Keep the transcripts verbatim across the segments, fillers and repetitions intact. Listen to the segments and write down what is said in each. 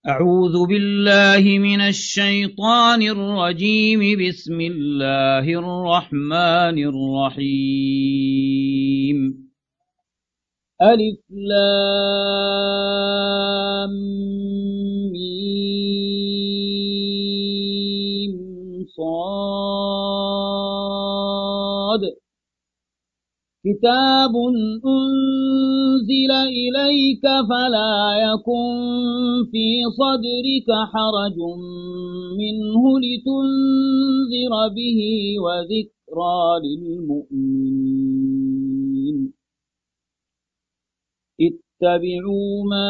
أعوذ بالله من الشيطان الرجيم. بسم الله الرحمن الرحيم. ألف لام ميم صاد. كتاب أنزل إليك فلا يكن في صدرك حرج منه لتنذر به وذكرى للمؤمنين. اتبعوا ما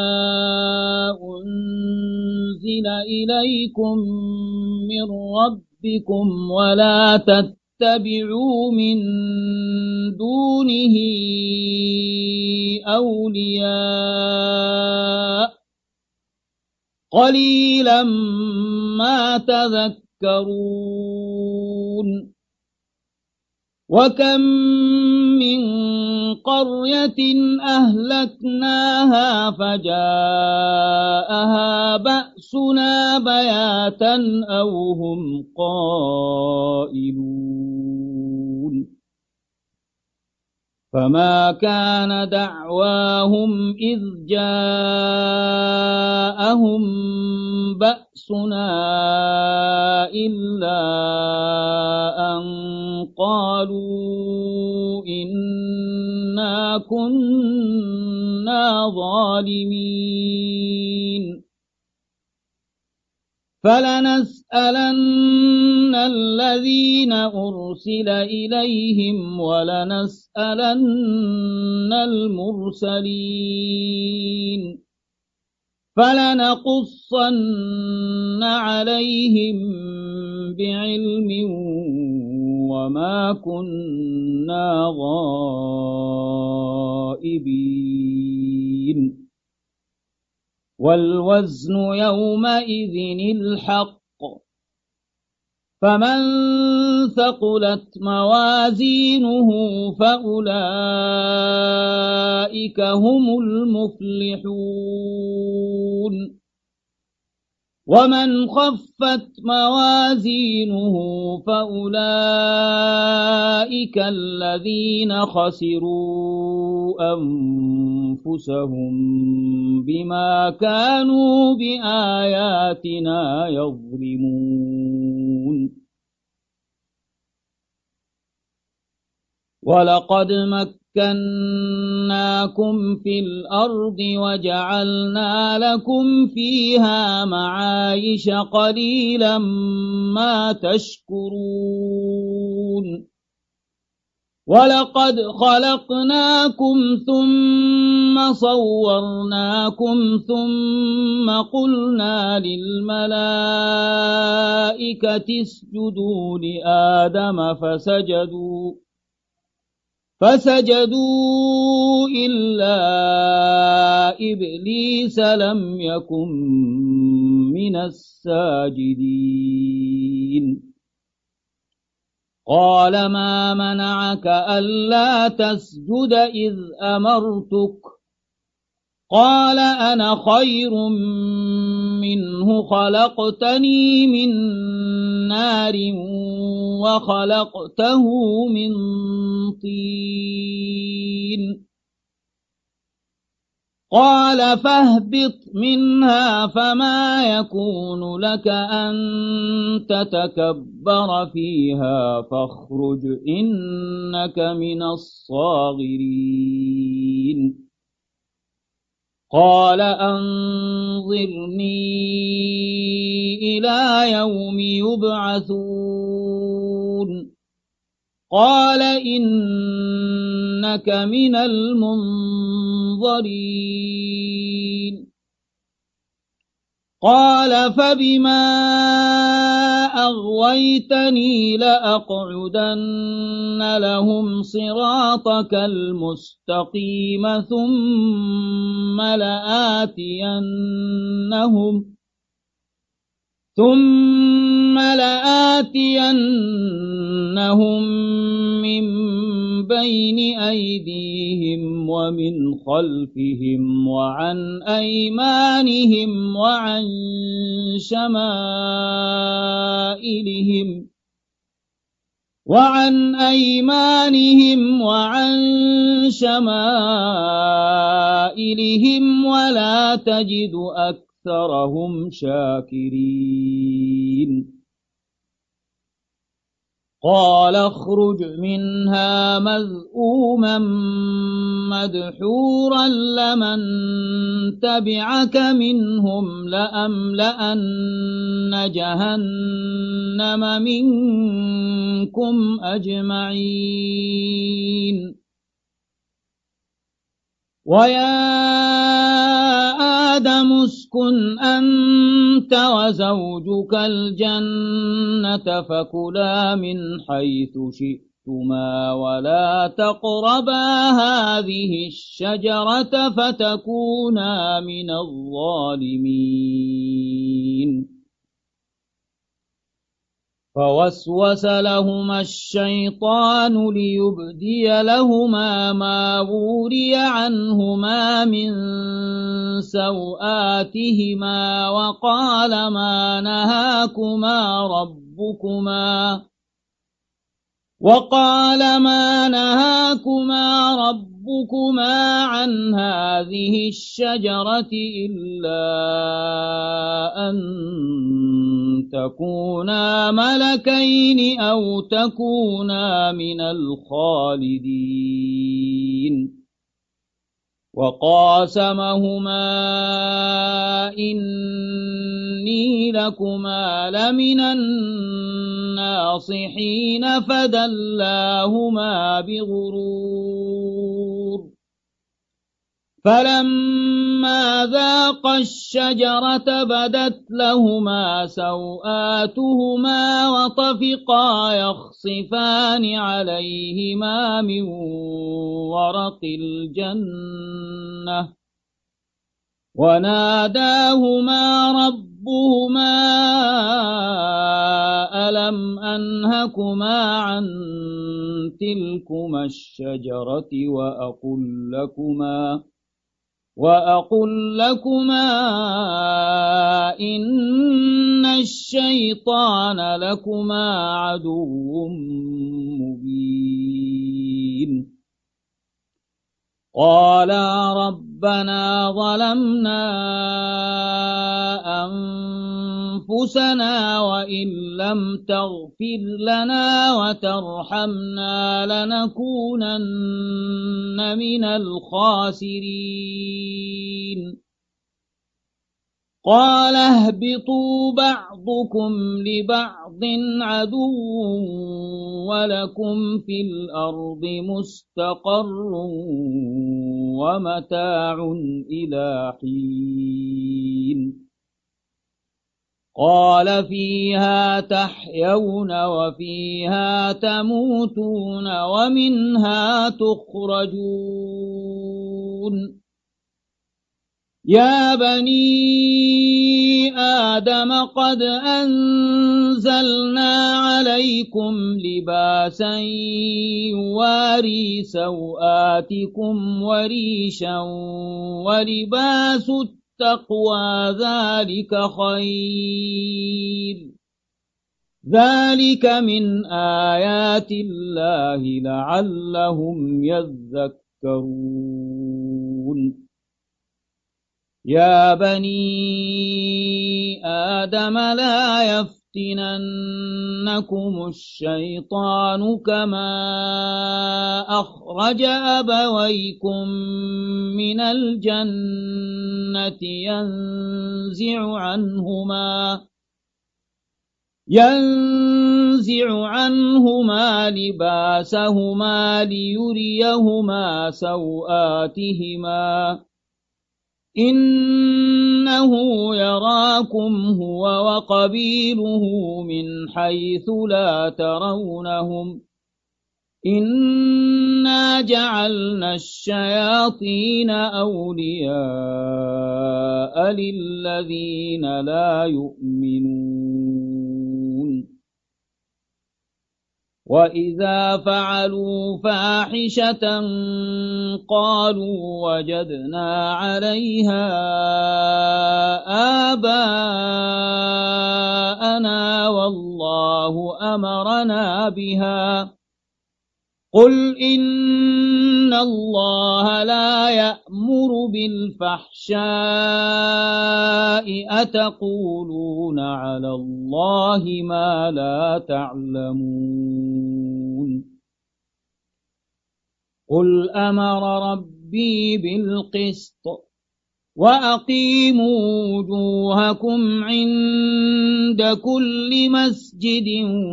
أنزل إليكم من ربكم ولا تتبعوا اتبعوا من دونه أولياء قليلا ما تذكرون. وكم من قرية أهلكناها فجاءها بأسنا بياتا أو هم قائلون. فما كان دعواهم إذ جاءهم بأسنا إلا أن قالوا إنا كنا ظالمين. فلنسألن الذين أرسل إليهم ولنسألن المرسلين. فلنقصن عليهم بعلم وما كنا غائبين. والوزن يومئذ الحق. فمن ثقلت موازينه فأولئك هم المفلحون. ومن خفت موازينه فأولئك الذين خسروا أنفسهم بما كانوا بآياتنا يظلمون. ولقد مكناكم في الأرض وجعلنا لكم فيها معايش قليلا ما تشكرون. ولقد خلقناكم ثم صورناكم ثم قلنا للملائكة اسجدوا لآدم فسجدوا فسجدوا إلا إبليس لم يكن من الساجدين. قال ما منعك ألا تسجد إذ أمرتك؟ قال أنا خير منه خلقتني من نار وخلقته من طين. قال فاهبط منها فما يكون لك أن تتكبر فيها فاخرج إنك من الصاغرين. قال أنظرني إلى يوم يبعثون. قال إنك من المنظرين. قال فبما أغويتني لأقعدن لهم صراطك المستقيم ثم لآتينهم ثم لآتينهم من بين أيديهم ومن خلفهم وعن أيمانهم وعن شمائلهم وعن أيمانهم وعن شمائلهم ولا تجد أكثرهم شاكرين قال اخرج منها مذءوما مدحورا لمن تبعك منهم لأملأن جهنم منكم أجمعين ويا آدم اسكن أنت وزوجك الجنة فكلا من حيث شئتما ولا تقربا هذه الشجرة فتكونا من الظالمين فوسوس لهما الشيطان ليبدي لهما ما وري عنهما من سوآتهما وقال ما نهاكما ربكما وقال ما نهاكما ربكما عن هذه الشجرة إلا أن تكونا ملكين أو تكونا من الخالدين وقاسمهما إني لكما لمن الناصحين فدلاهما بغرور فلما ذاقا الشجرة بدت لهما سوآتهما وطفقا يخصفان عليهما من ورق الجنة وناداهما ربهما ألم أنهكما عن تلكما الشجرة وأقل لكما وأقل لكما إن الشيطان لكما عدو مبين قالا ربنا ظلمنا أنفسنا وإن لم تغفر لنا وترحمنا لنكونن من الخاسرين قال اهبطوا بعضكم لبعض عدو ولكم في الأرض مستقر ومتاع إلى حين قال فيها تحيون وفيها تموتون ومنها تخرجون يا بني آدم قد أنزلنا عليكم لباسا يواري سوآتكم وريشا ولباس التقوى ذلك خير ذلك من آيات الله لعلهم يذكرون يا بني آدم لا يفتننكم الشيطان كما أخرج أبويكم من الجنة ينزع عنهما ينزع عنهما لباسهما ليريهما سوآتهما إنه يراكم هو وقبيله من حيث لا ترونهم إنا جعلنا الشياطين أولياء للذين لا يؤمنون وإذا فعلوا فاحشة قالوا وجدنا عليها آباءنا والله أمرنا بها قل إن الله لا يأمر بالفحشاء أتقولون على الله ما لا تعلمون قل أمر ربي بالقسط وأقيموا وجوهكم عند كل مسجد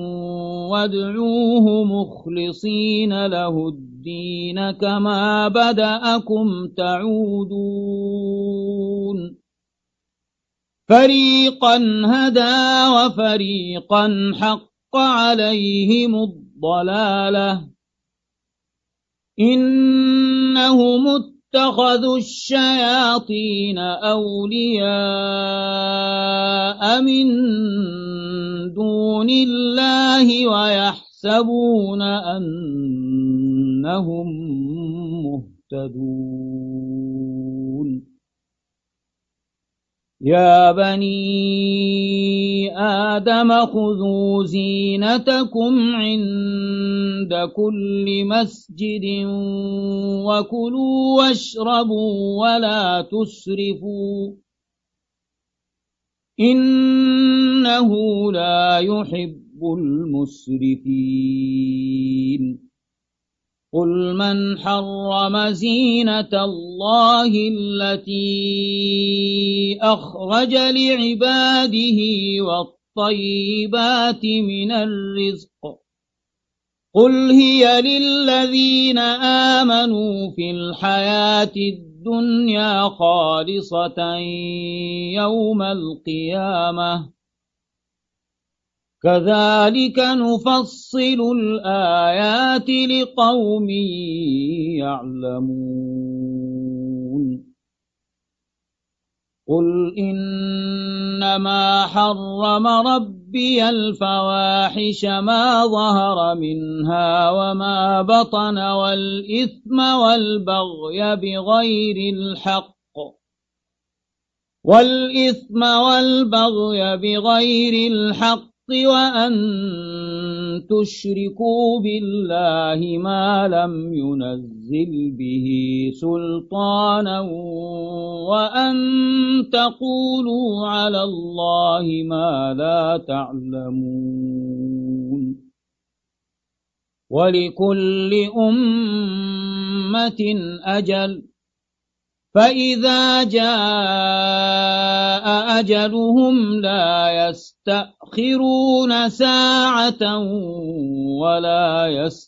وادعوه مخلصين له الدين كما بدأكم تعودون فريقا هدى وفريقا حق عليهم الضلالة إنهم اتخذوا الشياطين أولياء من دون الله ويحسبون أنهم مهتدون يا بني آدم خذوا زينتكم عند كل مسجد وكلوا واشربوا ولا تسرفوا إنه لا يحب المسرفين قل من حرم زينة الله التي أخرج لعباده والطيبات من الرزق قل هي للذين آمنوا في الحياة الدنيا خالصة يوم القيامة كذلك نفصل الآيات لقوم يعلمون قل إنما حرم ربي الفواحش ما ظهر منها وما بطن والإثم والبغي بغير الحق والإثم والبغي بغير الحق وأن تشركوا بالله ما لم ينزل به سلطانا وأن تقولوا على الله ما لا تعلمون ولكل أمة أجل فإذا جاء أجلهم لا يستأخرون ساعة ولا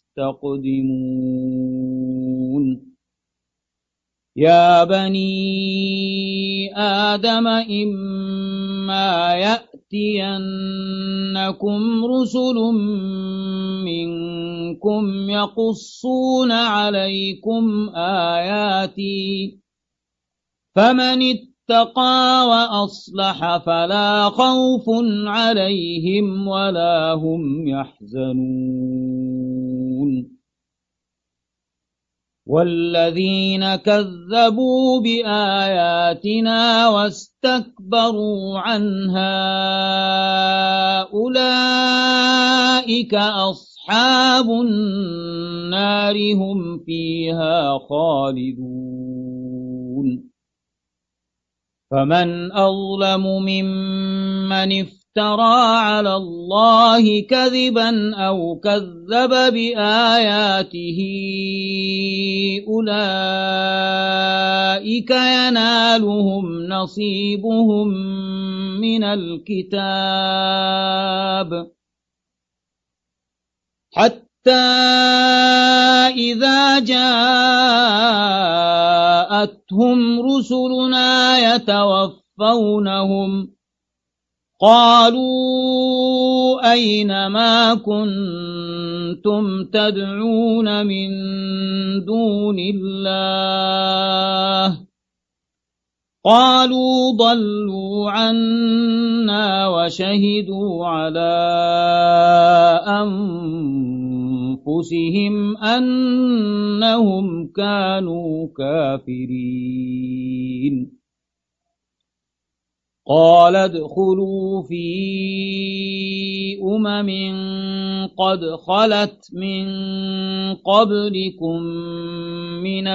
يستقدمون يا بني آدم إما يأتينكم رسل منكم يقصون عليكم آياتي فمن اتقى وأصلح فلا خوف عليهم ولا هم يحزنون والذين كذبوا بآياتنا واستكبروا عنها أولئك أصحاب النار هم فيها خالدون فمن أظلم ممن افترى على الله كذبا أو كذب بآياته أولئك ينالهم نصيبهم من الكتاب حتى إذا جاءتهم رسلنا يتوفونهم قالوا أين ما كنتم تدعون من دون الله قالوا ضلوا عنا وشهدوا على أنفسهم أنهم كانوا كافرين قال ادخلوا في أمم قد خلت من قبلكم من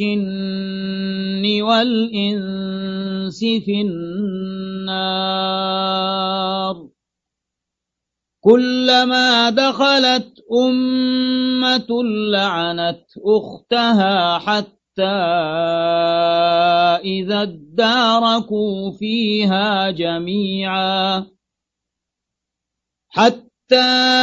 الجن والإنس في النار كلما دخلت أمة لعنت أختها حتى إذا اداركوا فيها جميعا حتى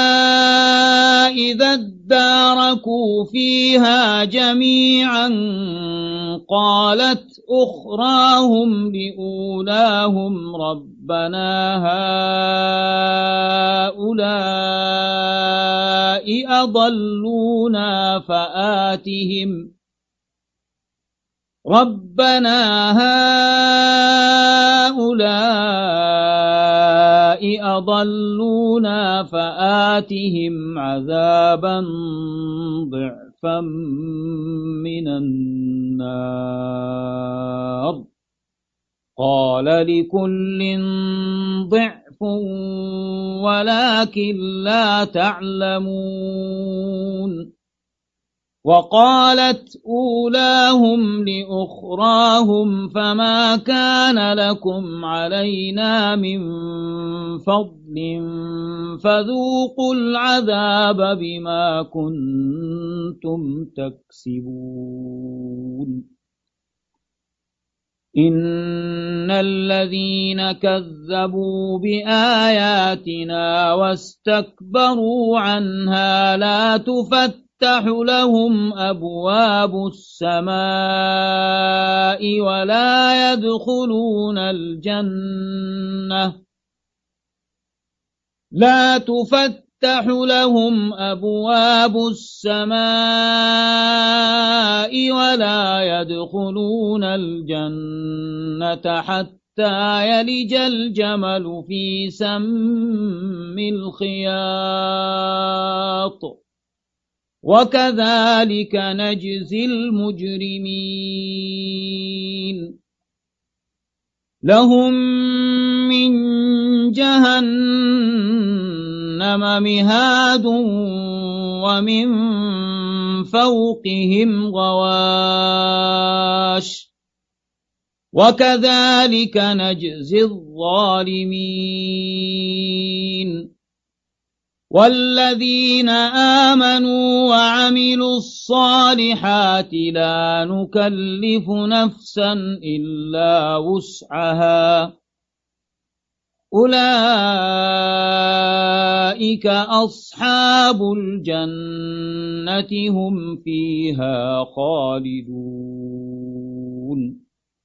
إذا اداركوا فيها جميعا قالت أخراهم لأولاهم ربنا هؤلاء أضلونا فآتهم ربنا هؤلاء أضلونا فآتهم عذابا ضعفا من النار قال لكل ضعف ولكن لا تعلمون وقالت أولاهم لأخراهم فما كان لكم علينا من فضل فذوقوا العذاب بما كنتم تكسبون إن الذين كذبوا بآياتنا واستكبروا عنها لا تفتح تفتح لهم أبواب السماء ولا يدخلون الجنة لا تفتح لهم أبواب السماء ولا يدخلون الجنة حتى يلج الجمل في سم الخياط وكذلك نجزي المجرمين لهم من جهنم مهاد ومن فوقهم غواش وكذلك نجزي الظالمين والذين آمنوا وعملوا الصالحات لا نكلف نفسا إلا وسعها أولئك أصحاب الجنة هم فيها خالدون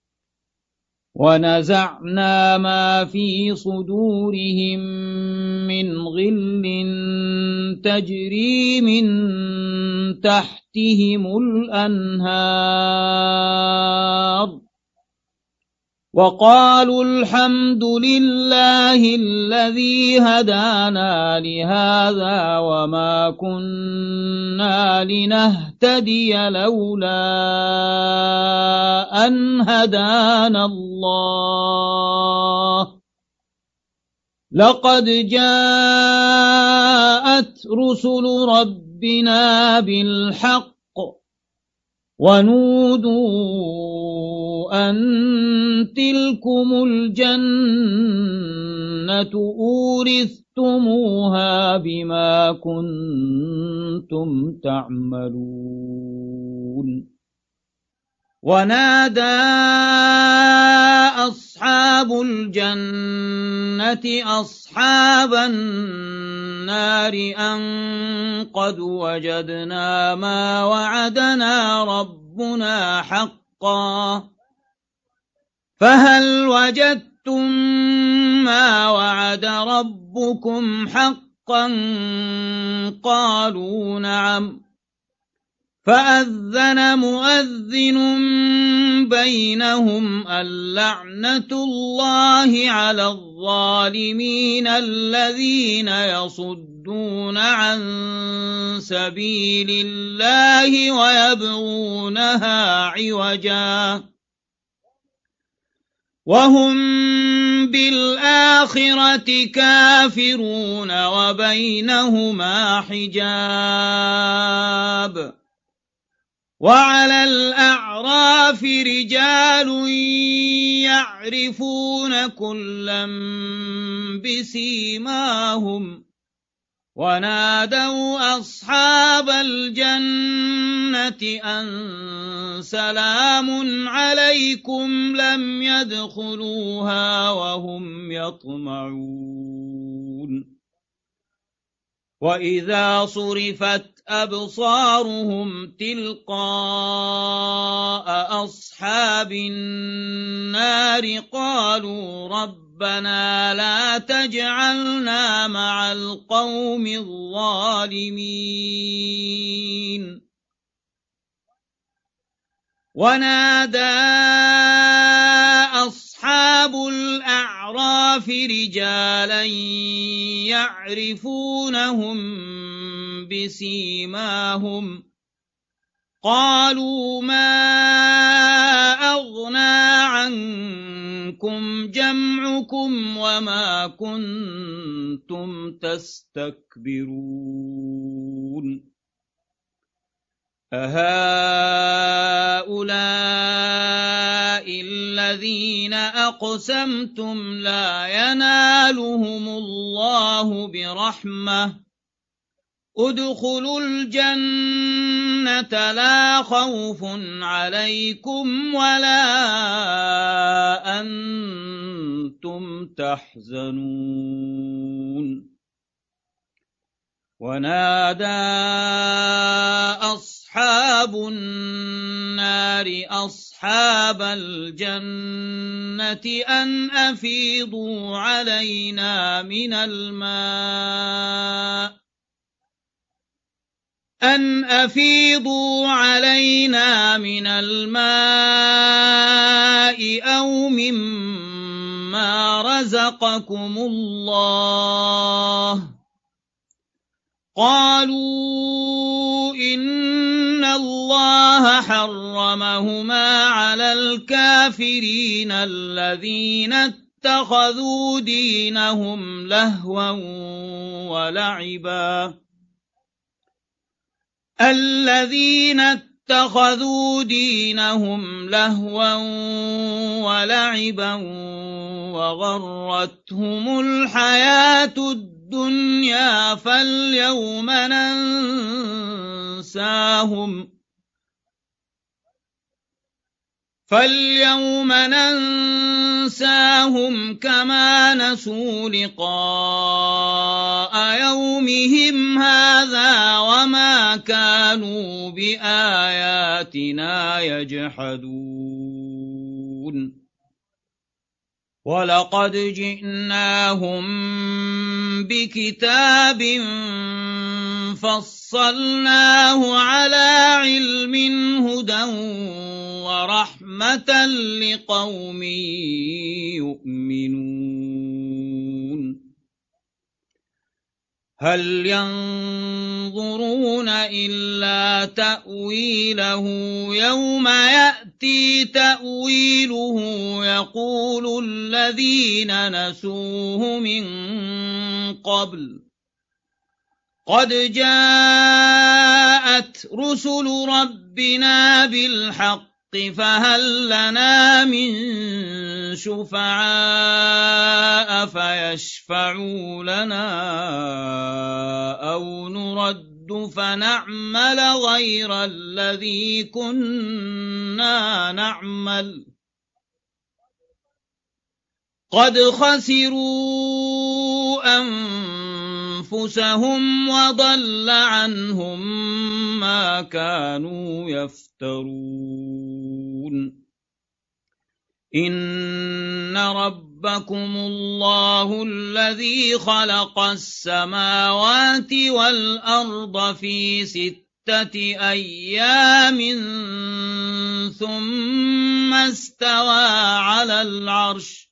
ونزعنا ما في صدورهم من غل تجري من تحتهم الأنهار وقالوا الحمد لله الذي هدانا لهذا وما كنا لنهتدي لولا أن هدانا الله لقد جاءت رسل ربنا بالحق ونودوا أن تلكم الجنة أورثتموها بما كنتم تعملون ونادى أصحاب الجنة أصحاب النار أن قد وجدنا ما وعدنا ربنا حقا فهل وجدتم ما وعد ربكم حقا قالوا نعم فأذن مؤذن بينهم اللعنة الله على الظالمين الذين يصدون عن سبيل الله ويبغونها عوجا وهم بالآخرة كافرون وبينهما حجاب. وعلى الأعراف رجال يعرفون كلا بسيماهم ونادوا أصحاب الجنة أن سلام عليكم لم يدخلوها وهم يطمعون. وإذا صرفت أبصارهم تلقاء أصحاب النار قالوا ربنا لا تجعلنا مع القوم الظالمين. ونادى أصحاب الأعراف رجالا يعرفونهم بسيماهم قالوا ما أغنى عنكم جمعكم وما كنتم تستكبرون أهؤلاء الذين أقسمتم لا ينالهم الله برحمة ادخلوا الجنة لا خوف عليكم ولا أنتم تحزنون. ونادى أصحاب النار أصحاب الجنة أن أفيضوا علينا من الماء أن أفيضوا علينا من الماء أو مما رزقكم الله قالوا إن الله حرمهما على الكافرين الذين اتخذوا دينهم لهوا ولعبا الذين اتخذوا دينهم لهوا ولعبا وغرتهم الحياة الدنيا فاليوم ننساهم فاليوم ننساهم كما نسوا لقاء يومهم هذا وما كانوا بآياتنا يجحدون. ولقد جئناهم بكتاب فصلناه على علم هدى ورحمة لقوم يؤمنون. هل ينظرون إلا تأويله يوم يأتي تأويله يقول الذين نسوه من قبل قد جاءت رسل ربنا بالحق فهل لنا من شفعاء فيشفعوا لنا أو نرد فنعمل غير الذي كنا نعمل قد خسروا أنفسهم وضل عنهم ما كانوا يفترون. إن ربكم الله الذي خلق السماوات والأرض في ستة ستة أيام ثم استوى على العرش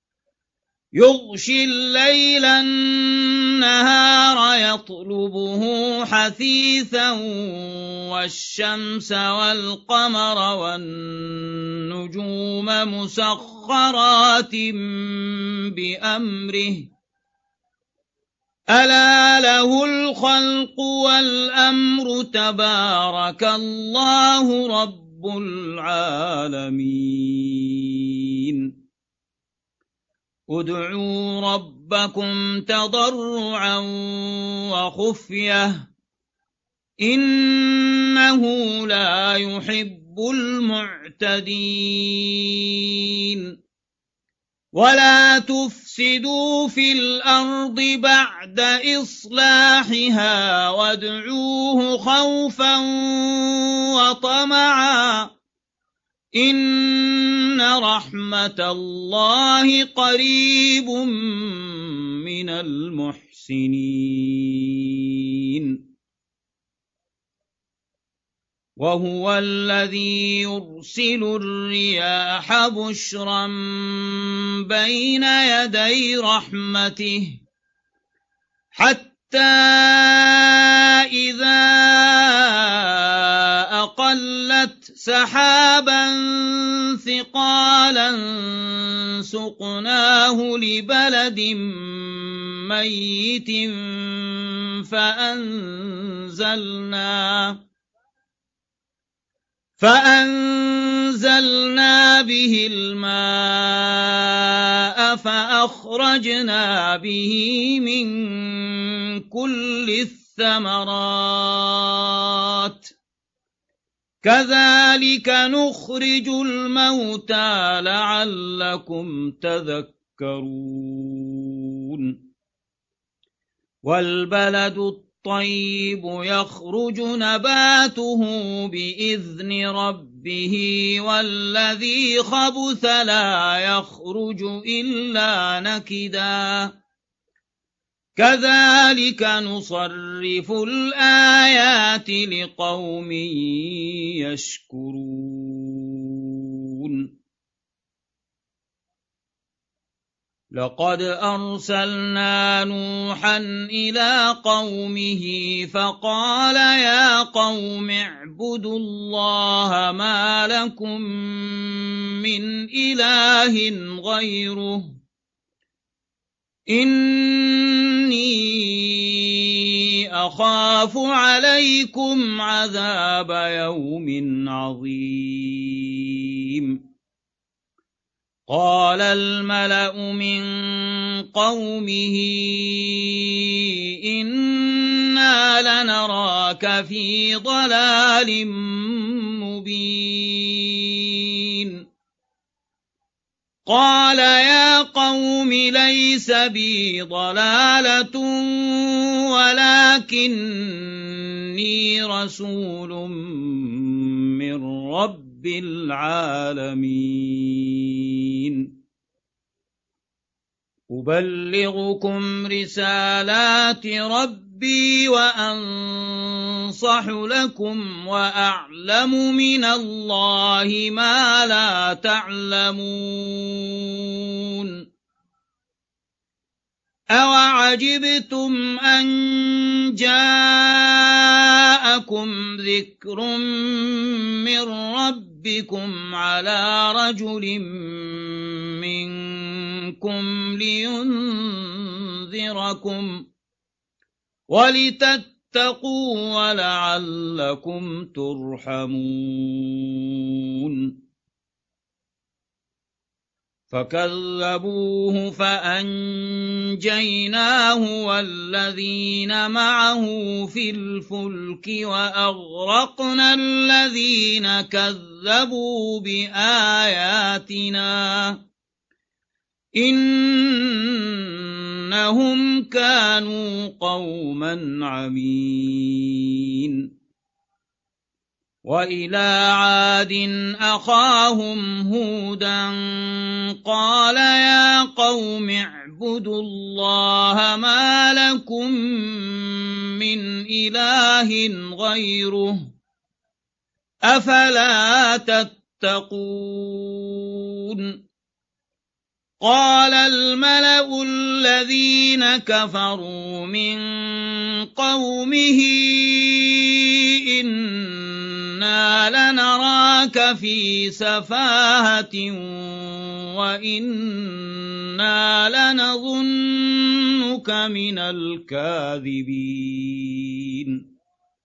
يغشي الليل النهار يطلبه حثيثا والشمس والقمر والنجوم مسخرات بأمره ألا له الخلق والأمر تبارك الله رب العالمين ادعوا ربكم تضرعا وخفية إنه لا يحب المعتدين ولا تفسدوا في الأرض بعد إصلاحها وادعوه خوفا وطمعا إن رحمة الله قريب من المحسنين وهو الذي يرسل الرياح بشرا بين يدي رحمته حتى إذا أقلت سحابا ثقالا سقناه لبلد ميت فأنزلنا فأنزلنا به الماء فأخرجنا به من كل الثمرات كذلك نخرج الموتى لعلكم تذكرون والبلد الطيب يخرج نباته بإذن ربه والذي خبث لا يخرج إلا نكدا كذلك نصرف الآيات لقوم يشكرون لقد أرسلنا نوحا إلى قومه فقال يا قوم اعبدوا الله ما لكم من إله غيره إني أخاف عليكم عذاب يوم عظيم قال الملأ من قومه إنا لنراك في ضلال مبين قال يا قوم ليس بي ضلالة ولكني رسول من رب العالمين أبلغكم رسالات ربي وأنصح لكم وأعلم من الله ما لا تعلمون أوعجبتم أن جاءكم ذكر من ربكم على رجل منكم لينذركم ولتتقوا ولعلكم ترحمون فكذبوه فأنجيناه والذين معه في الفلك وأغرقنا الذين كذبوا بآياتنا إنهم كانوا قوما عمين وإلى عاد أخاهم هودا قال يا قوم اعبدوا الله ما لكم من إله غيره أفلا تتقون قال الملأ الذين كفروا من قومه إنا لنراك في سفاهة وإنا لنظنك من الكاذبين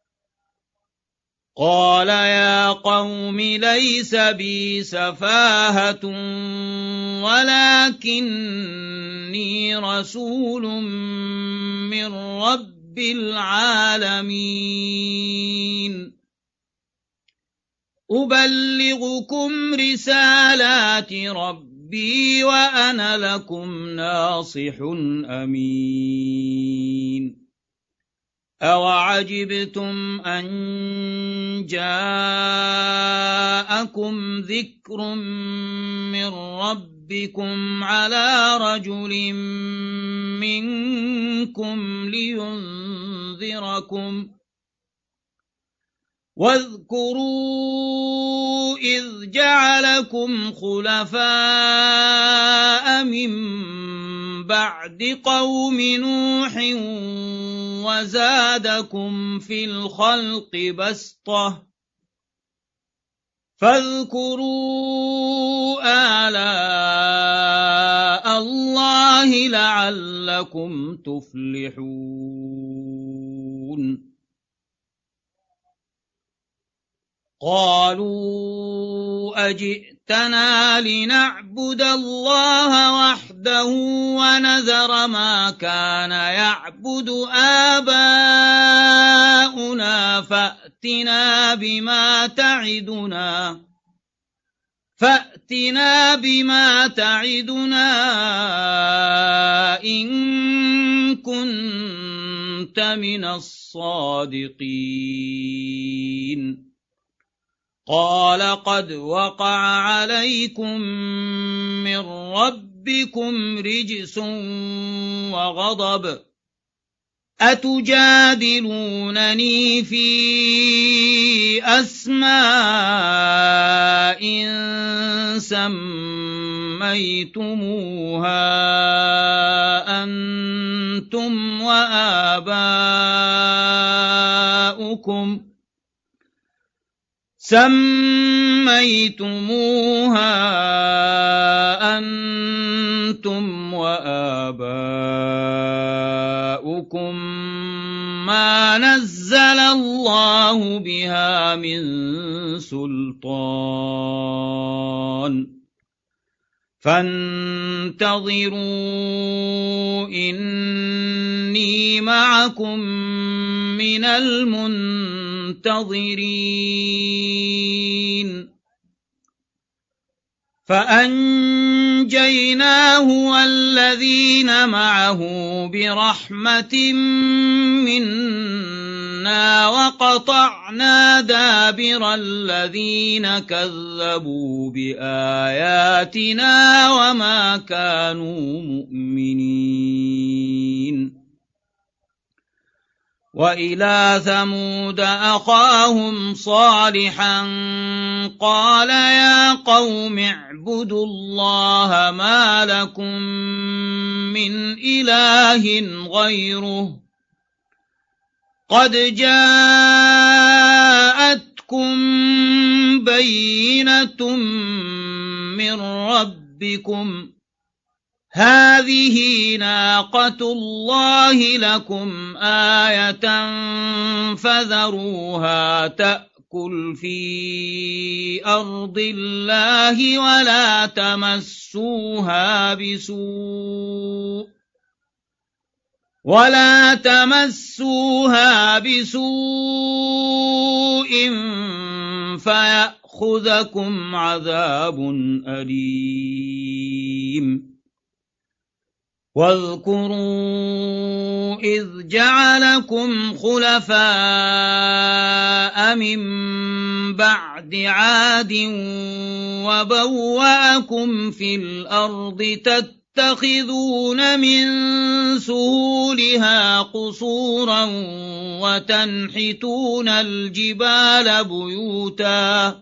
قال يا قوم ليس بي سفاهة ولكني رسول من رب العالمين أبلغكم رسالات ربي وأنا لكم ناصح أمين أوعجبتم أن جاءكم ذكر من ربكم على رجل منكم لينذركم واذكروا إذ جعلكم خلفاء من بعد قوم نوح وزادكم في الخلق بسطة فاذكروا آلاء الله لعلكم تفلحون قالوا أجئتنا لنعبد الله وحده ونذر ما كان يعبد آباؤنا فأتنا بما تعدنا فأتنا بما تعدنا إن كنت من الصادقين قال قد وقع عليكم من ربكم رجس وغضب أتجادلونني في أسماء سميتموها أنتم وآباؤكم سميتموها أنتم وآباؤكم ما نزل الله بها من سلطان فانتظروا إني معكم من المنتظرين فأنجيناه والذين معه برحمة منا وقطعنا دابر الذين كذبوا بآياتنا وما كانوا مؤمنين وإلى ثمود أخاهم صالحا قال يا قوم اعبدوا الله ما لكم من إله غيره قد جاءتكم بينة من ربكم هذه ناقة الله لكم آية فذروها تأكل في أرض الله ولا تمسوها بسوء ولا تمسوها بسوء فيأخذكم عذاب أليم واذكروا إذ جعلكم خلفاء من بعد عاد وبوأكم في الأرض تتخذون من سهولها قصورا وتنحتون الجبال بيوتا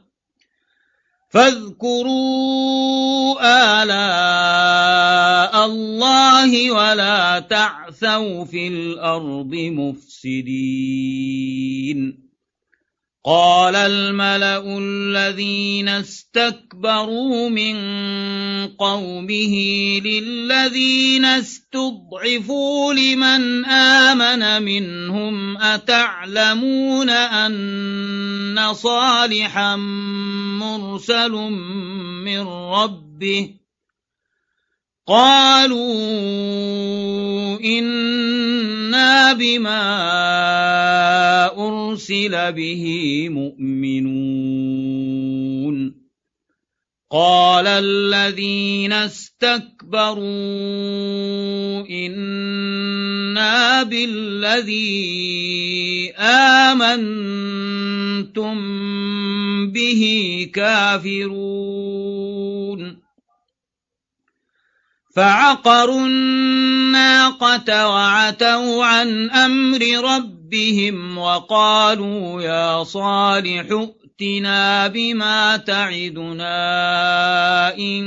فاذكروا آلاء الله ولا تعثوا في الأرض مفسدين قال الملأ الذين استكبروا من قومه للذين استضعفوا لمن آمن منهم أتعلمون أن صالحا مرسل من ربه قالوا إنا بما أرسل به مؤمنون قال الذين استكبروا إنا بالذي آمنتم به كافرون فعقروا الناقة وعتوا عن أمر ربهم وقالوا يا صالح ائتنا بما تعدنا إن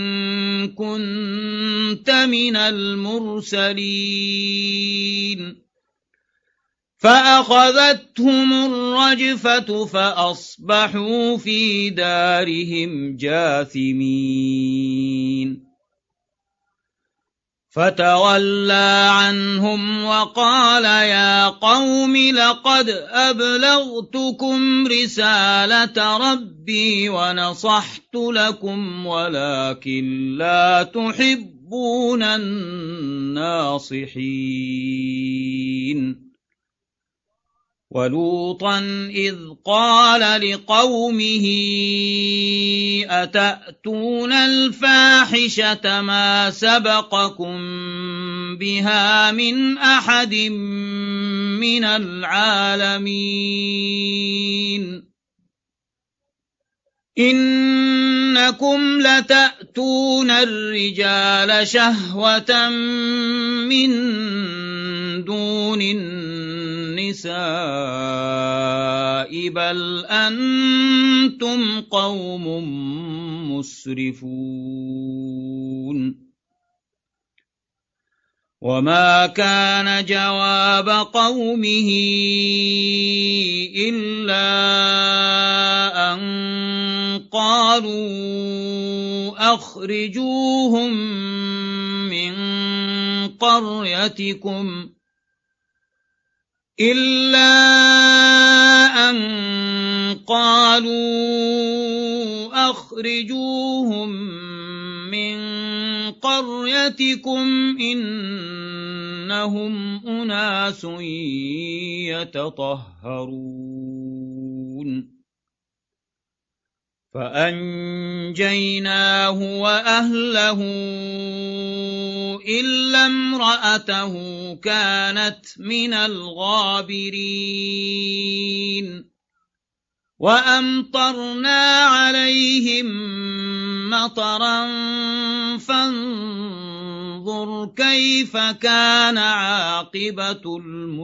كنت من المرسلين فأخذتهم الرجفة فأصبحوا في دارهم جاثمين فتولى عنهم وقال يا قوم لقد أبلغتكم رسالة ربي ونصحت لكم ولكن لا تحبون الناصحين ولوطا إذ قال لقومه أتأتون الفاحشة ما سبقكم بها من أحد من العالمين إنكم لتأتون الرجال شهوة من دون النساء بل أنتم قوم مسرفون وما كان جواب قومه إلا أن قالوا أخرجوهم من قريتكم إلا أن قالوا أخرجوهم من قريتكم إنهم أناس يتطهرون فأنجيناه وأهله إلا امرأته كانت من الغابرين وأمطرنا عليهم مطرا فانظر كيف كان عاقبة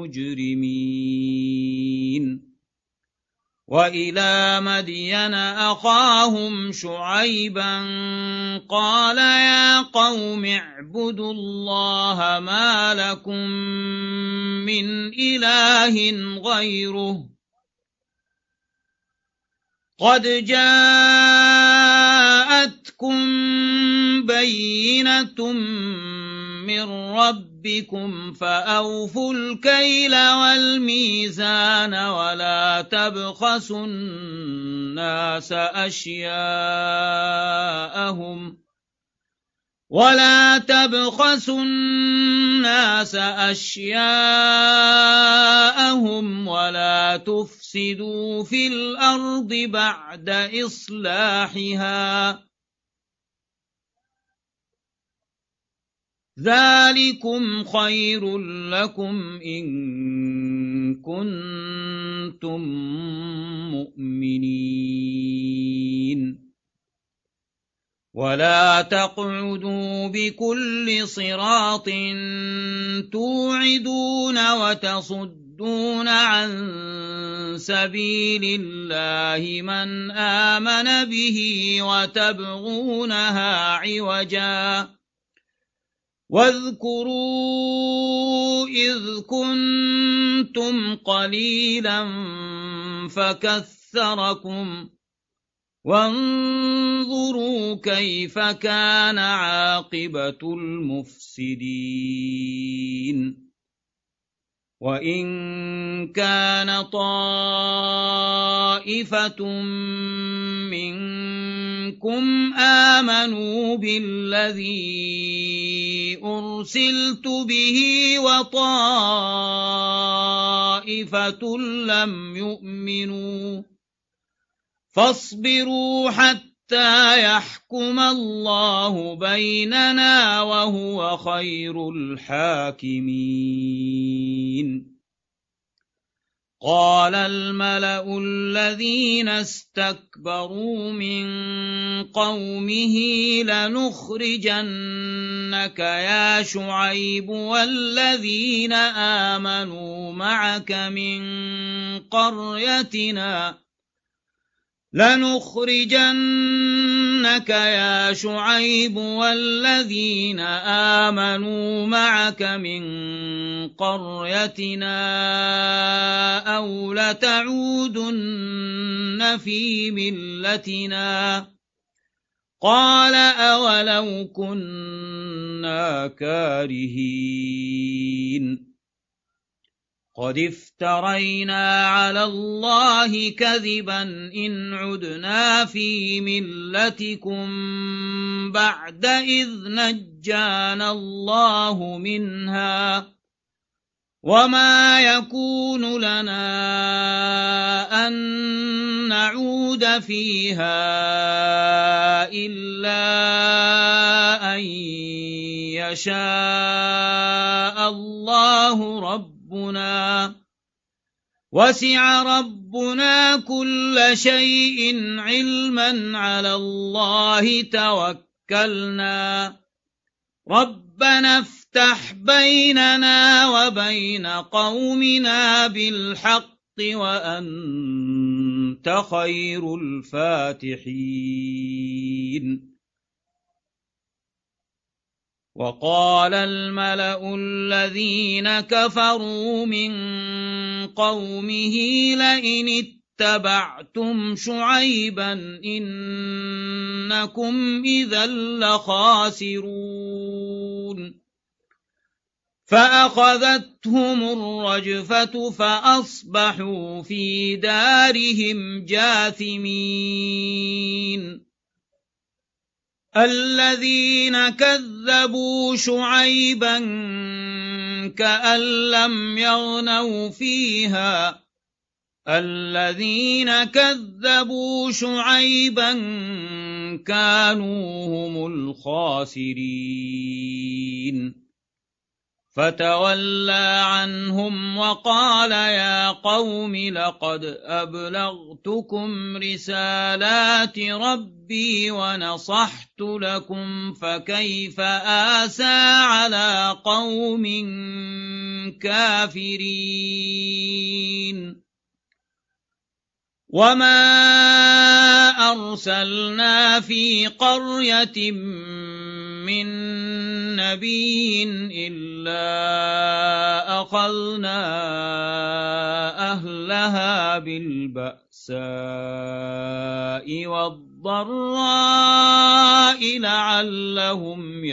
المجرمين وإلى مدين أخاهم شعيبا قال يا قوم اعبدوا الله ما لكم من إله غيره قد جاءتكم بينة من ربكم فأوفوا الكيل والميزان ولا تبخسوا الناس أشياءهم ولا تبخسوا الناس أشياءهم ولا تفسدوا في الأرض بعد إصلاحها ذلكم خير لكم إن كنتم مؤمنين ولا تقعدوا بكل صراط توعدون وتصدون عن سبيل الله من آمن به وتبغونها عوجا واذكروا إذ كنتم قليلا فكثركم وانظروا كيف كان عاقبة المفسدين وإن كان طائفة منكم آمنوا بالذي أرسلت به وطائفة لم يؤمنوا فاصبروا حتى يحكم الله بيننا وهو خير الحاكمين قال الملأ الذين استكبروا من قومه لنخرجنك يا شعيب والذين آمنوا معك من قريتنا لنخرجنك يا شعيب والذين آمنوا معك من قريتنا أو لتعودن في ملتنا قال أولو كنا كارهين قد افترينا على الله كذبا إن عدنا في ملتكم بعد إذ نجانا الله منها وما يكون لنا أن نعود فيها إلا أن يشاء الله ربنا ربنا وسع ربنا كل شيء علما على الله توكلنا ربنا افتح بيننا وبين قومنا بالحق وأنت خير الفاتحين وقال الملأ الذين كفروا من قومه لئن اتبعتم شعيبا إنكم إذا لخاسرون فأخذتهم الرجفة فأصبحوا في دارهم جاثمين الذين كذبوا شعيبا كأن لم يغنوا فيها الذين كذبوا شعيبا كانوا هم الخاسرين فتولى عنهم وقال يا قوم لقد أبلغتكم رسالات ربي ونصحت لكم فكيف آسى على قوم كافرين وما أرسلنا في قرية من نبي إلا أخذنا أهلها بالبأساء والضراء لعلهم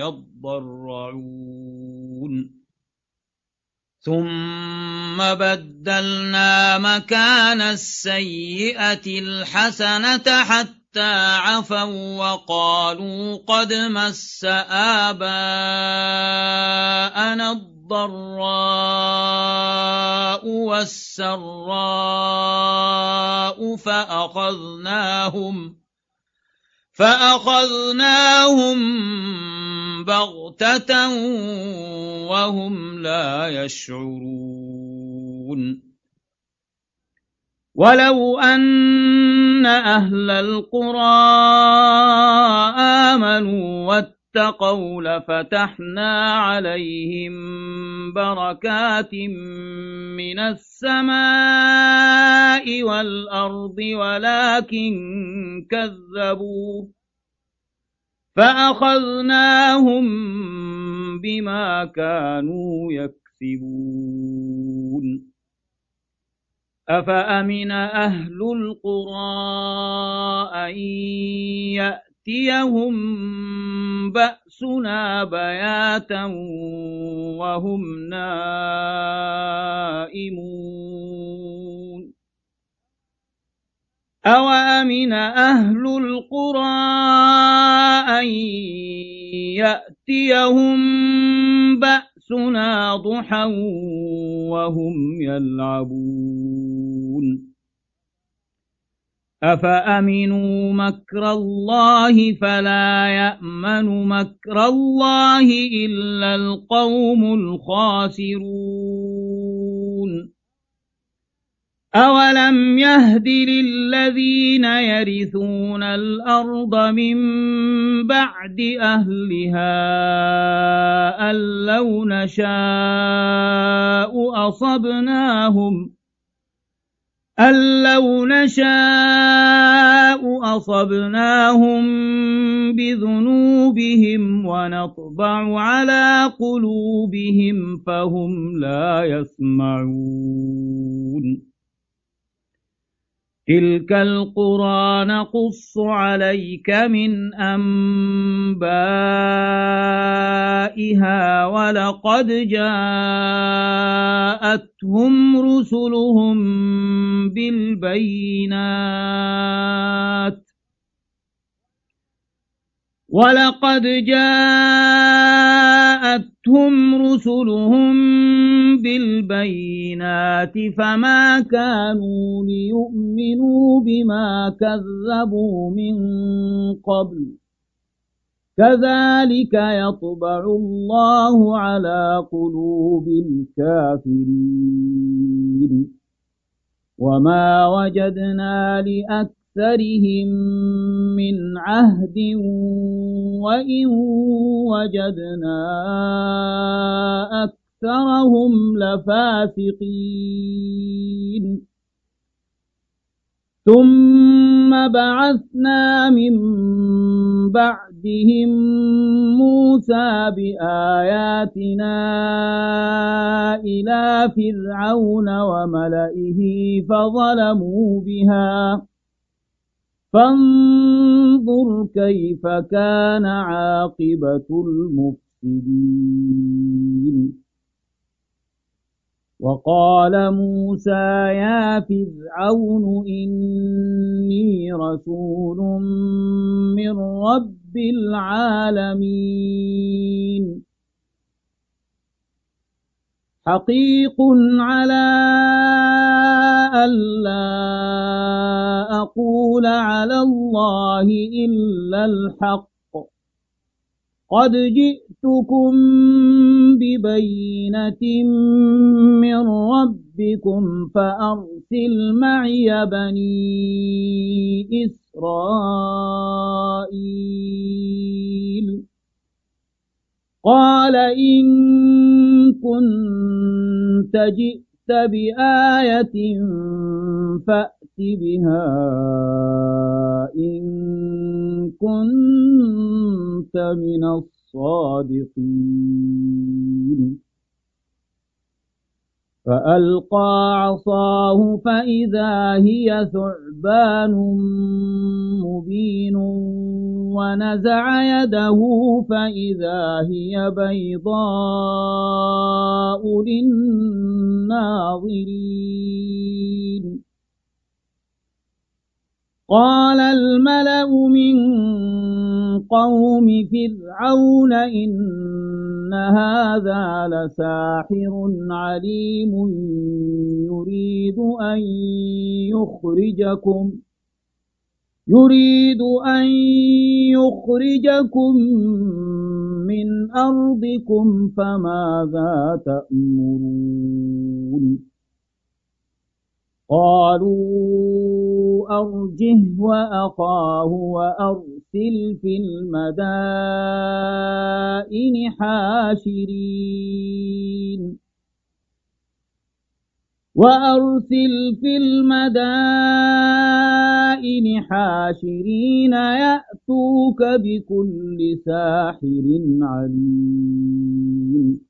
يضرعون ثم بدلنا مكان السيئة الحسنة حتى عفوا وقالوا قد مس آباءنا الضراء والسراء فأخذناهم فأخذناهم بغتة وهم لا يشعرون ولو أن أهل القرى آمنوا واتقوا لفتحنا عليهم بركات من السماء والأرض ولكن كذبوا فأخذناهم بما كانوا يكسبون أفأمن أهل القرى أن يأتيهم بأسنا بياتا وهم نائمون أوأمن أهل القرى أن يأتيهم بأسنا ضحى وهم يلعبون أفأمنوا مكر الله فلا يأمن مكر الله إلا القوم الخاسرون أولم يهد للذين يرثون الأرض من بعد أهلها أن لو نشاء أصبناهم أن لو نشاء أصبناهم بذنوبهم ونطبع على قلوبهم فهم لا يسمعون تلك القرى نقص عليك من أنبائها ولقد جاءتهم رسلهم بالبينات ولقد جاءتهم رسلهم بالبينات فما كانوا ليؤمنوا بما كذبوا من قبل كذلك يطبع الله على قلوب الكافرين وما وجدنا لأكثرهم من عهد وإن وجدنا أكثرهم لفاسقين ثم بعثنا من بعدهم موسى بآياتنا إلى فرعون وملئه فظلموا بها فانظر كيف كان عاقبة المفسدين وقال موسى يا فرعون إني رسول من رب العالمين حقيق على ألا أقول على الله إلا الحق قد جئتكم ببينة من ربكم فأرسل معي بني إسرائيل قال إن كنت جئت بآية فأت بها إن كنت من الصادقين فألقى عصاه فإذا هي ثعبان مبين ونزع يده فإذا هي بيضاء للناظرين قال الملأ من قوم فرعون إن هذا لساحر عليم يريد أن يخرجكم يريد أن يخرجكم من أرضكم فماذا تأمرون قالوا أرجه وأخاه وأرسل في المدائن حاشرين وأرسل في المدائن حاشرين يأتوك بكل ساحر عليم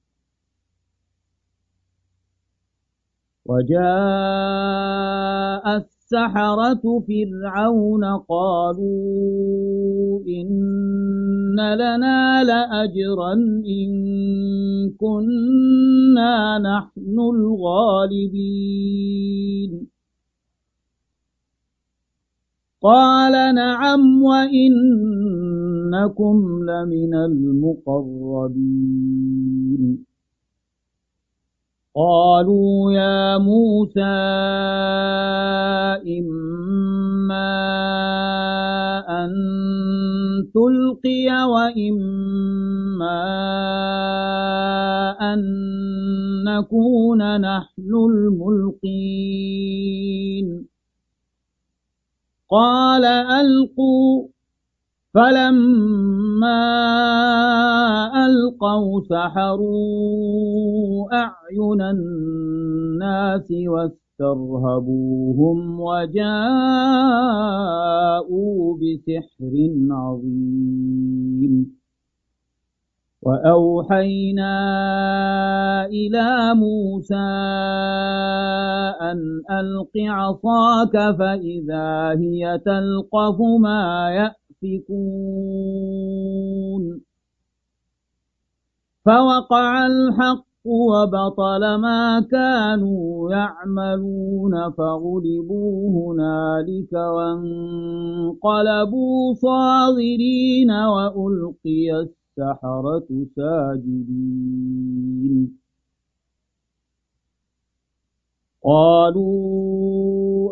وجاء السحرة فرعون قالوا إن لنا لأجرا إن كنا نحن الغالبين قال نعم وإنكم لمن المقربين قالوا يا موسى إما أن تلقي وإما أن نكون نحن الملقين قال ألقوا فلما ألقوا سحروا أعين الناس واسترهبوهم وجاءوا بسحر عظيم وأوحينا إلى موسى أن ألق عصاك فإذا هي تلقف ما يأفكون فوقع الحق وبطل ما كانوا يعملون فغلبوا هنالك وانقلبوا صاغرين وألقي السحرة ساجدين قالوا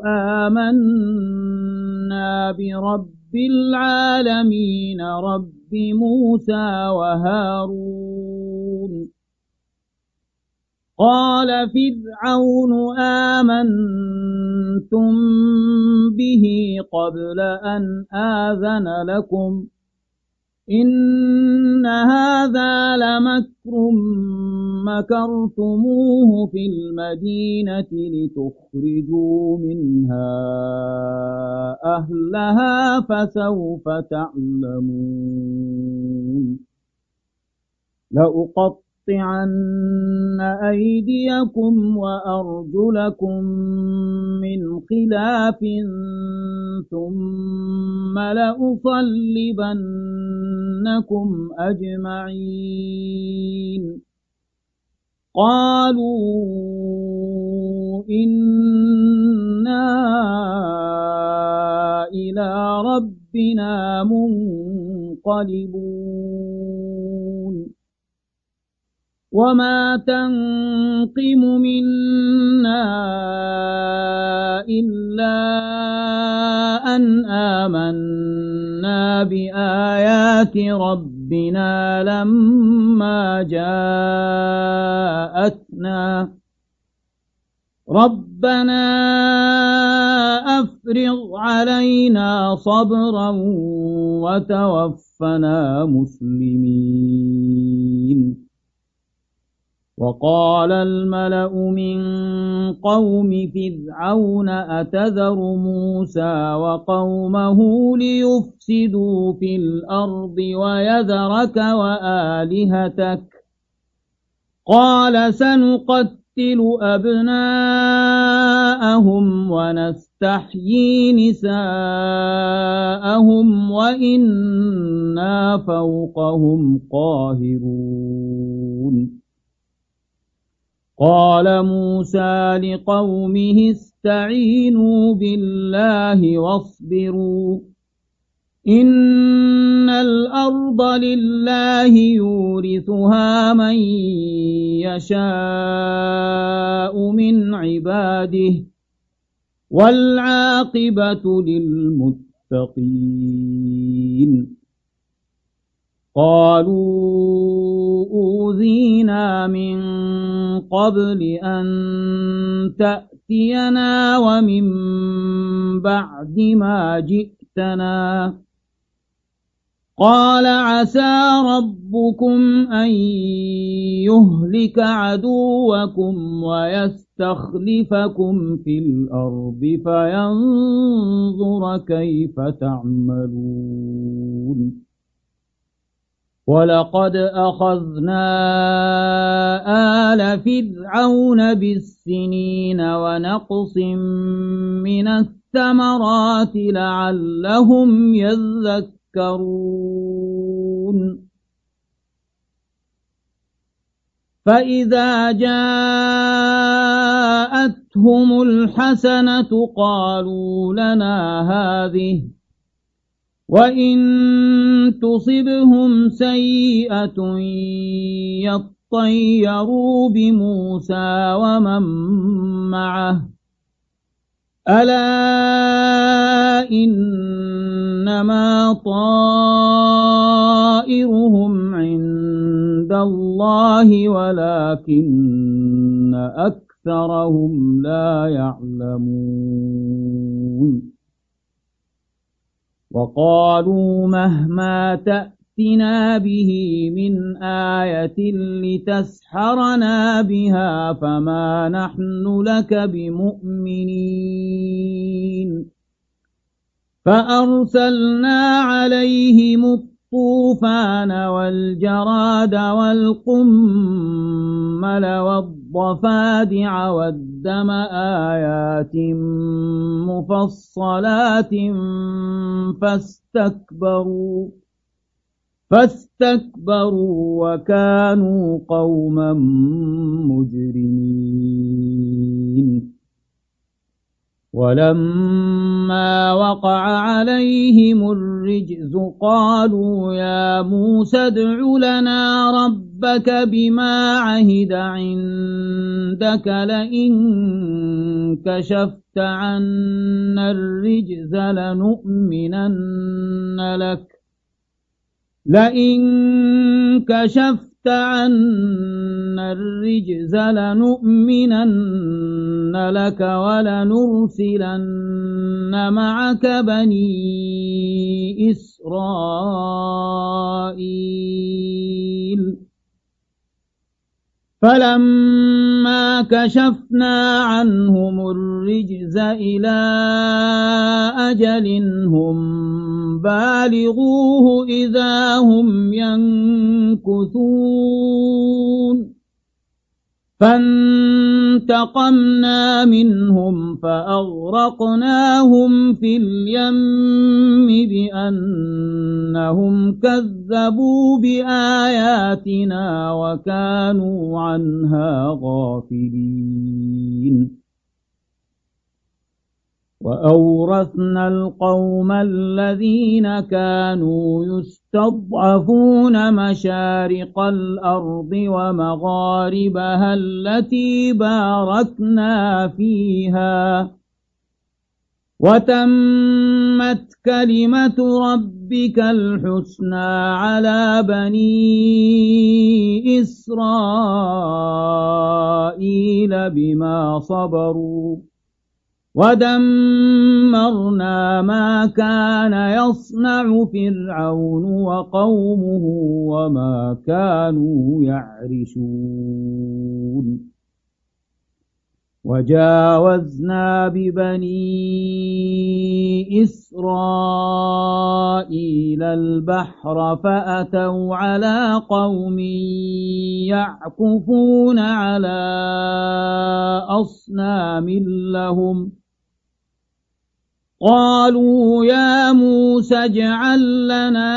آمنا برب العالمين رب موسى وهارون قال فرعون آمنتم به قبل أن آذن لكم إن هذا لمكر مكرتموه في المدينة لتخرجوا منها أهلها فسوف تعلمون لأقطعن أيديكم وأرجلكم من خلاف ثم لأصلبنكم أجمعين قالوا إنا إلى ربنا منقلبون وما تنقم منا إلا أن آمنا بآيات ربنا لما جاءتنا ربنا أفرغ علينا صبرا وتوفنا مسلمين وقال الملأ من قوم فرعون أتذر موسى وقومه ليفسدوا في الأرض ويذرك وآلهتك قال سنقتل أبناءهم ونستحيي نساءهم وإنا فوقهم قاهرون قال موسى لقومه استعينوا بالله واصبروا إن الأرض لله يورثها من يشاء من عباده والعاقبة للمتقين قالوا أوذينا من قبل أن تأتي تأتينا ومن بعد ما جئتنا. قال عسى ربكم أن يهلك عدوكم ويستخلفكم في الأرض فينظر كيف تعملون. ولقد أخذنا آل فرعون بالسنين ونقص من الثمرات لعلهم يذكرون. فإذا جاءتهم الحسنة قالوا لنا هذه، وإن تصبهم سيئة يطيروا بموسى ومن معه ألا إنما طائرهم عند الله ولكن أكثرهم لا يعلمون. وقالوا مهما تأتنا به من آية لتسحرنا بها فما نحن لك بمؤمنين. فأرسلنا عليهم الطوفان والجراد والقمل والضفادع والدم آيات مفصلات فاستكبروا فاستكبروا وكانوا قوما مجرمين. ولما وقع عليهم الرجز قالوا يا موسى ادع لنا ربك بما عهد عندك لئن كشفت عنا الرجز لنؤمنن لك لئن كشفت عنا الرجز لنؤمنن لك ولنرسلن معك بني إسرائيل. فلما كشفنا عنهم الرجز إلى أجل هم بالغوه إذا هم ينكثون. فانتقمنا منهم فأغرقناهم في اليم بأنهم كذبوا بآياتنا وكانوا عنها غافلين. وأورثنا القوم الذين كانوا يستضعفون مشارق الأرض ومغاربها التي باركنا فيها وتمت كلمة ربك الحسنى على بني إسرائيل بما صبروا ودمرنا ما كان يصنع فرعون وقومه وما كانوا يعرشون. وجاوزنا ببني إسرائيل البحر فأتوا على قوم يعكفون على أصنام لهم قالوا يا موسى اجعل لنا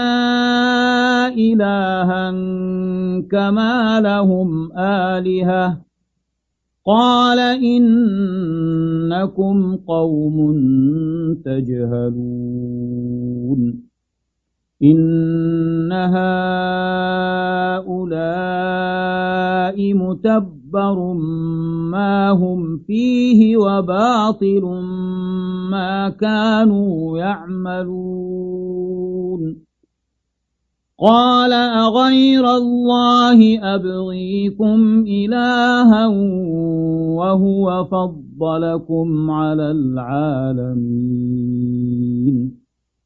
إلها كما لهم آلهة قال إنكم قوم تجهلون. إن هؤلاء متبر ما هم فيه وباطل ما كانوا يعملون. قال أغير الله أبغيكم إلها وهو فضلكم على العالمين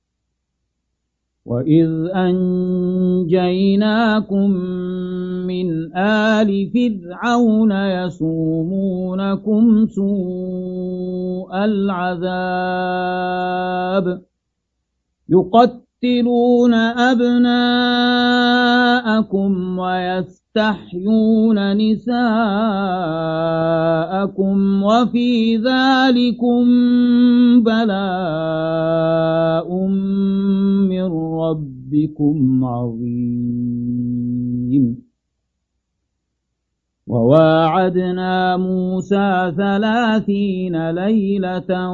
وإذ أنجيناكم من آل فرعون يسومونكم سوء العذاب يقتلون أبناءكم ويستحيون نساءكم وفي ذلكم بلاء من ربكم عظيم وواعدنا موسى ثلاثين ليلة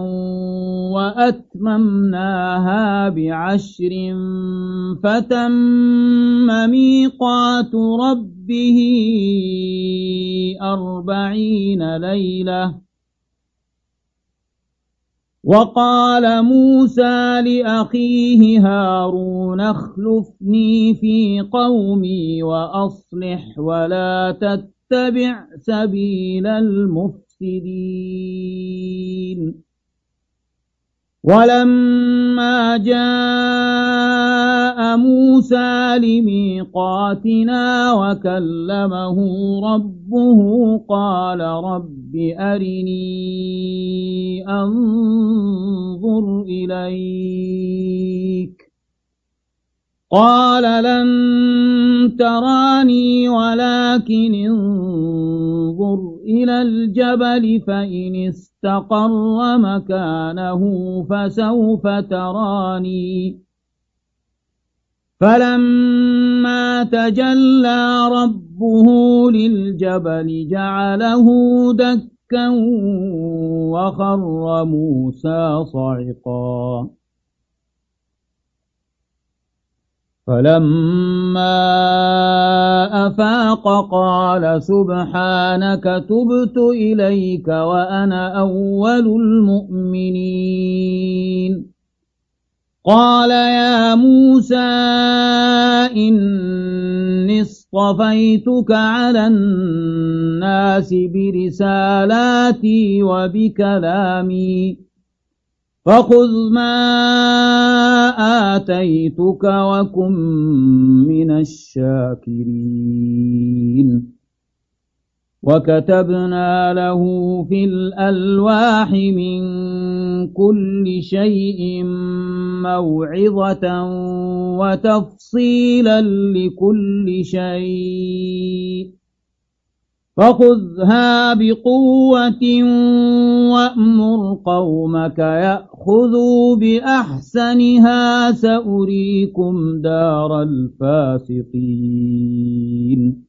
وأتممناها بعشر فتم ميقات ربه أربعين ليلة وقال موسى لأخيه هارون اخلفني في قومي وأصلح ولا تتبع سبيل المفسدين ولما جاء موسى لميقاتنا وكلمه ربه قال رب أرني أنظر إليك قال لن تراني ولكن انظر إلى الجبل فإن استقر مكانه فسوف تراني فلما تجلى ربه للجبل جعله دكا وخر موسى صعقا فلما أفاق قال سبحانك تبت إليك وأنا أول المؤمنين قال يا موسى إني اصطفيتك على الناس برسالاتي وبكلامي فخذ ما آتيتك وكن من الشاكرين وكتبنا له في الألواح من كل شيء موعظة وتفصيلا لكل شيء فخذها بقوة وأمر قومك يأخذوا بأحسنها سأريكم دار الفاسقين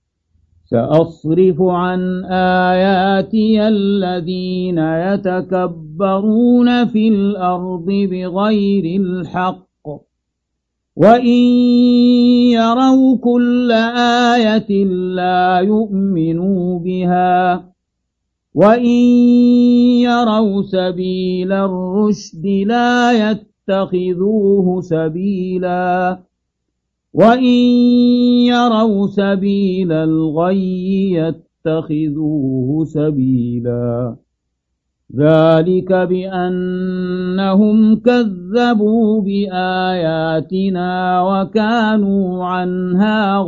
سأصرف عن آياتي الذين يتكبرون في الأرض بغير الحق وإن يروا كل آية لا يؤمنوا بها وإن يروا سبيل الرشد لا يتخذوه سبيلا وإن يروا سبيل الغي يتخذوه سبيلا ذلك بأنهم كذبوا بآياتنا وكانوا عنها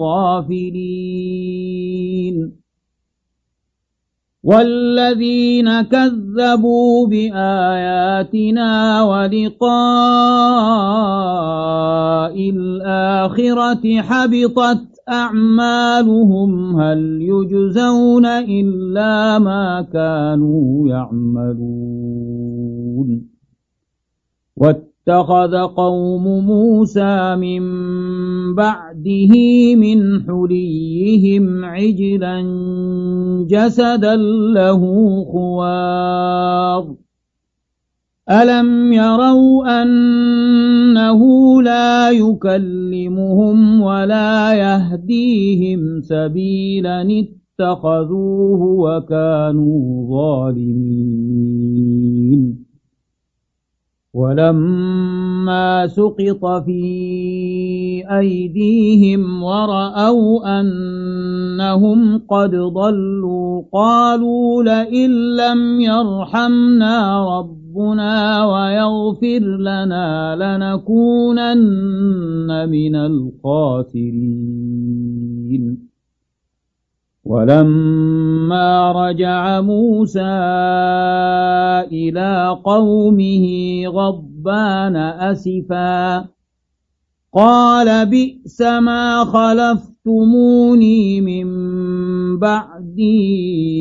غافلين والذين كذبوا بآياتنا ولقاء الآخرة حبطت أعمالهم هل يجزون إلا ما كانوا يعملون واتخذ قوم موسى من بعده من حليهم عجلا جسدا له خوار ألم يروا أنه لا يكلمهم ولا يهديهم سبيلا اتخذوه وكانوا ظالمين ولما سقط في أيديهم ورأوا أنهم قد ضلوا قالوا لئن لم يرحمنا ربنا ويغفر لنا لنكونن من الخاسرين. ولما رجع موسى إلى قومه غضبان أسفا قال بئس ما خلفتموني من بعدي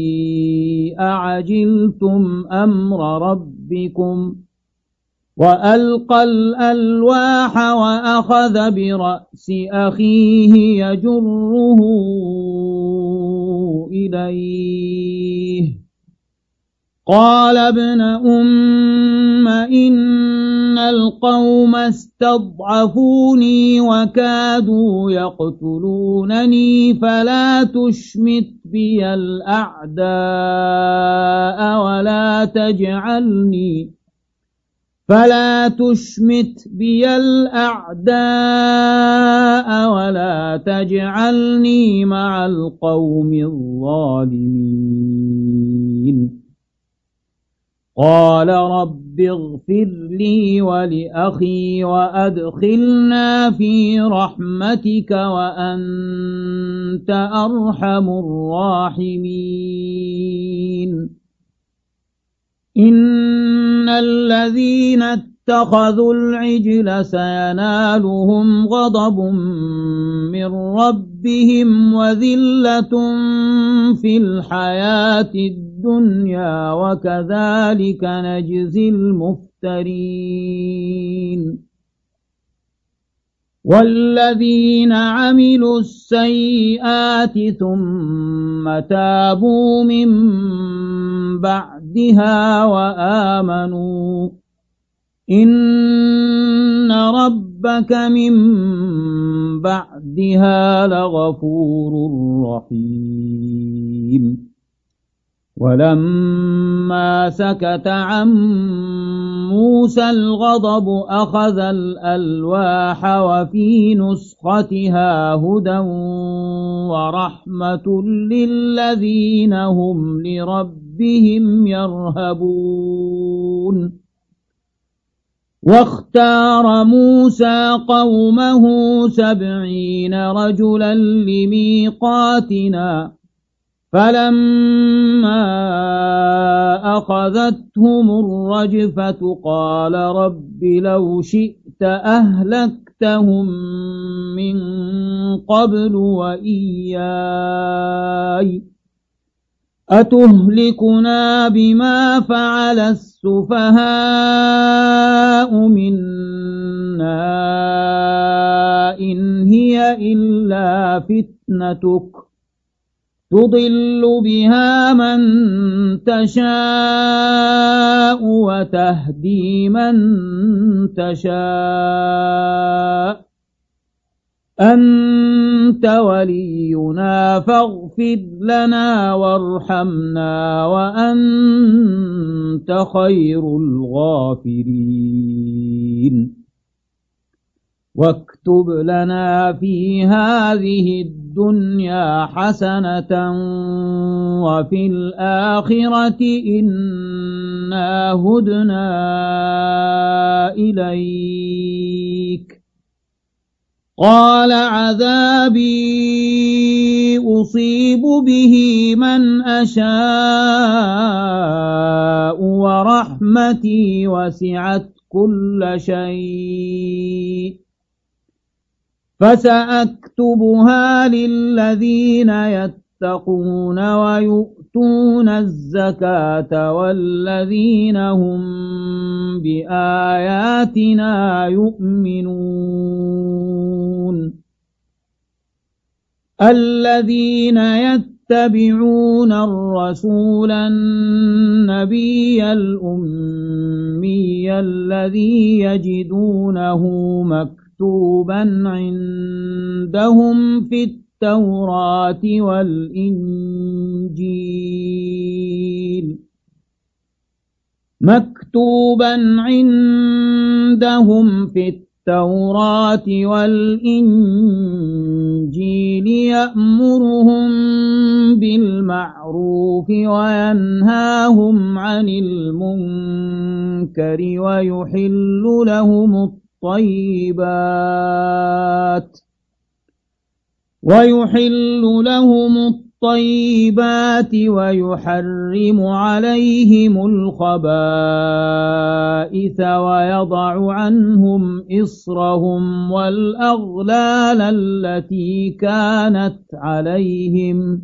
أعجلتم أمر ربكم وألقى الألواح وأخذ برأس أخيه يجره إليه قال ابن أم إن القوم استضعفوني وكادوا يقتلونني فلا تشمت بي الأعداء ولا تجعلني فلا تشمت بي الأعداء ولا تجعلني مع القوم الظالمين. قال رب اغفر لي ولأخي وأدخلنا في رحمتك وأنت أرحم الراحمين. إن الذين اتخذوا العجل سينالهم غضب من ربهم وذلة في الحياة الدنيا وكذلك نجزي المفترين. والذين عملوا السيئات ثم تابوا من بعدها وآمنوا إن ربك من بعدها لغفور رحيم. ولما سكت عن موسى الغضب أخذ الألواح وفي نسختها هدى ورحمة للذين هم لربهم يرهبون. واختار موسى قومه سبعين رجلا لميقاتنا فلما أخذتهم الرجفة قال رب لو شئت أهلكتهم من قبل وإياي أتهلكنا بما فعل السفهاء منا إن هي إلا فتنتك تضل بها من تشاء وتهدي من تشاء أنت ولينا فاغفر لنا وارحمنا وأنت خير الغافرين. واكتب لنا في هذه الدنيا حسنة وفي الآخرة إنا هدنا إليك. قال عذابي أصيب به من أشاء ورحمتي وسعت كل شيء فسأكتبها للذين يتقون ويؤتون الزكاة والذين هم بآياتنا يؤمنون. الذين يتبعون الرسول النبي الأمي الذي يجدونه مكتوبا مكتوبا عندهم في التوراة والإنجيل مكتوبا عندهم في التوراة والإنجيل يأمرهم بالمعروف وينهاهم عن المنكر ويحل لهم الطيبات ويحل لهم الطيبات ويحرم عليهم الخبائث ويضع عنهم إصرهم والأغلال التي كانت عليهم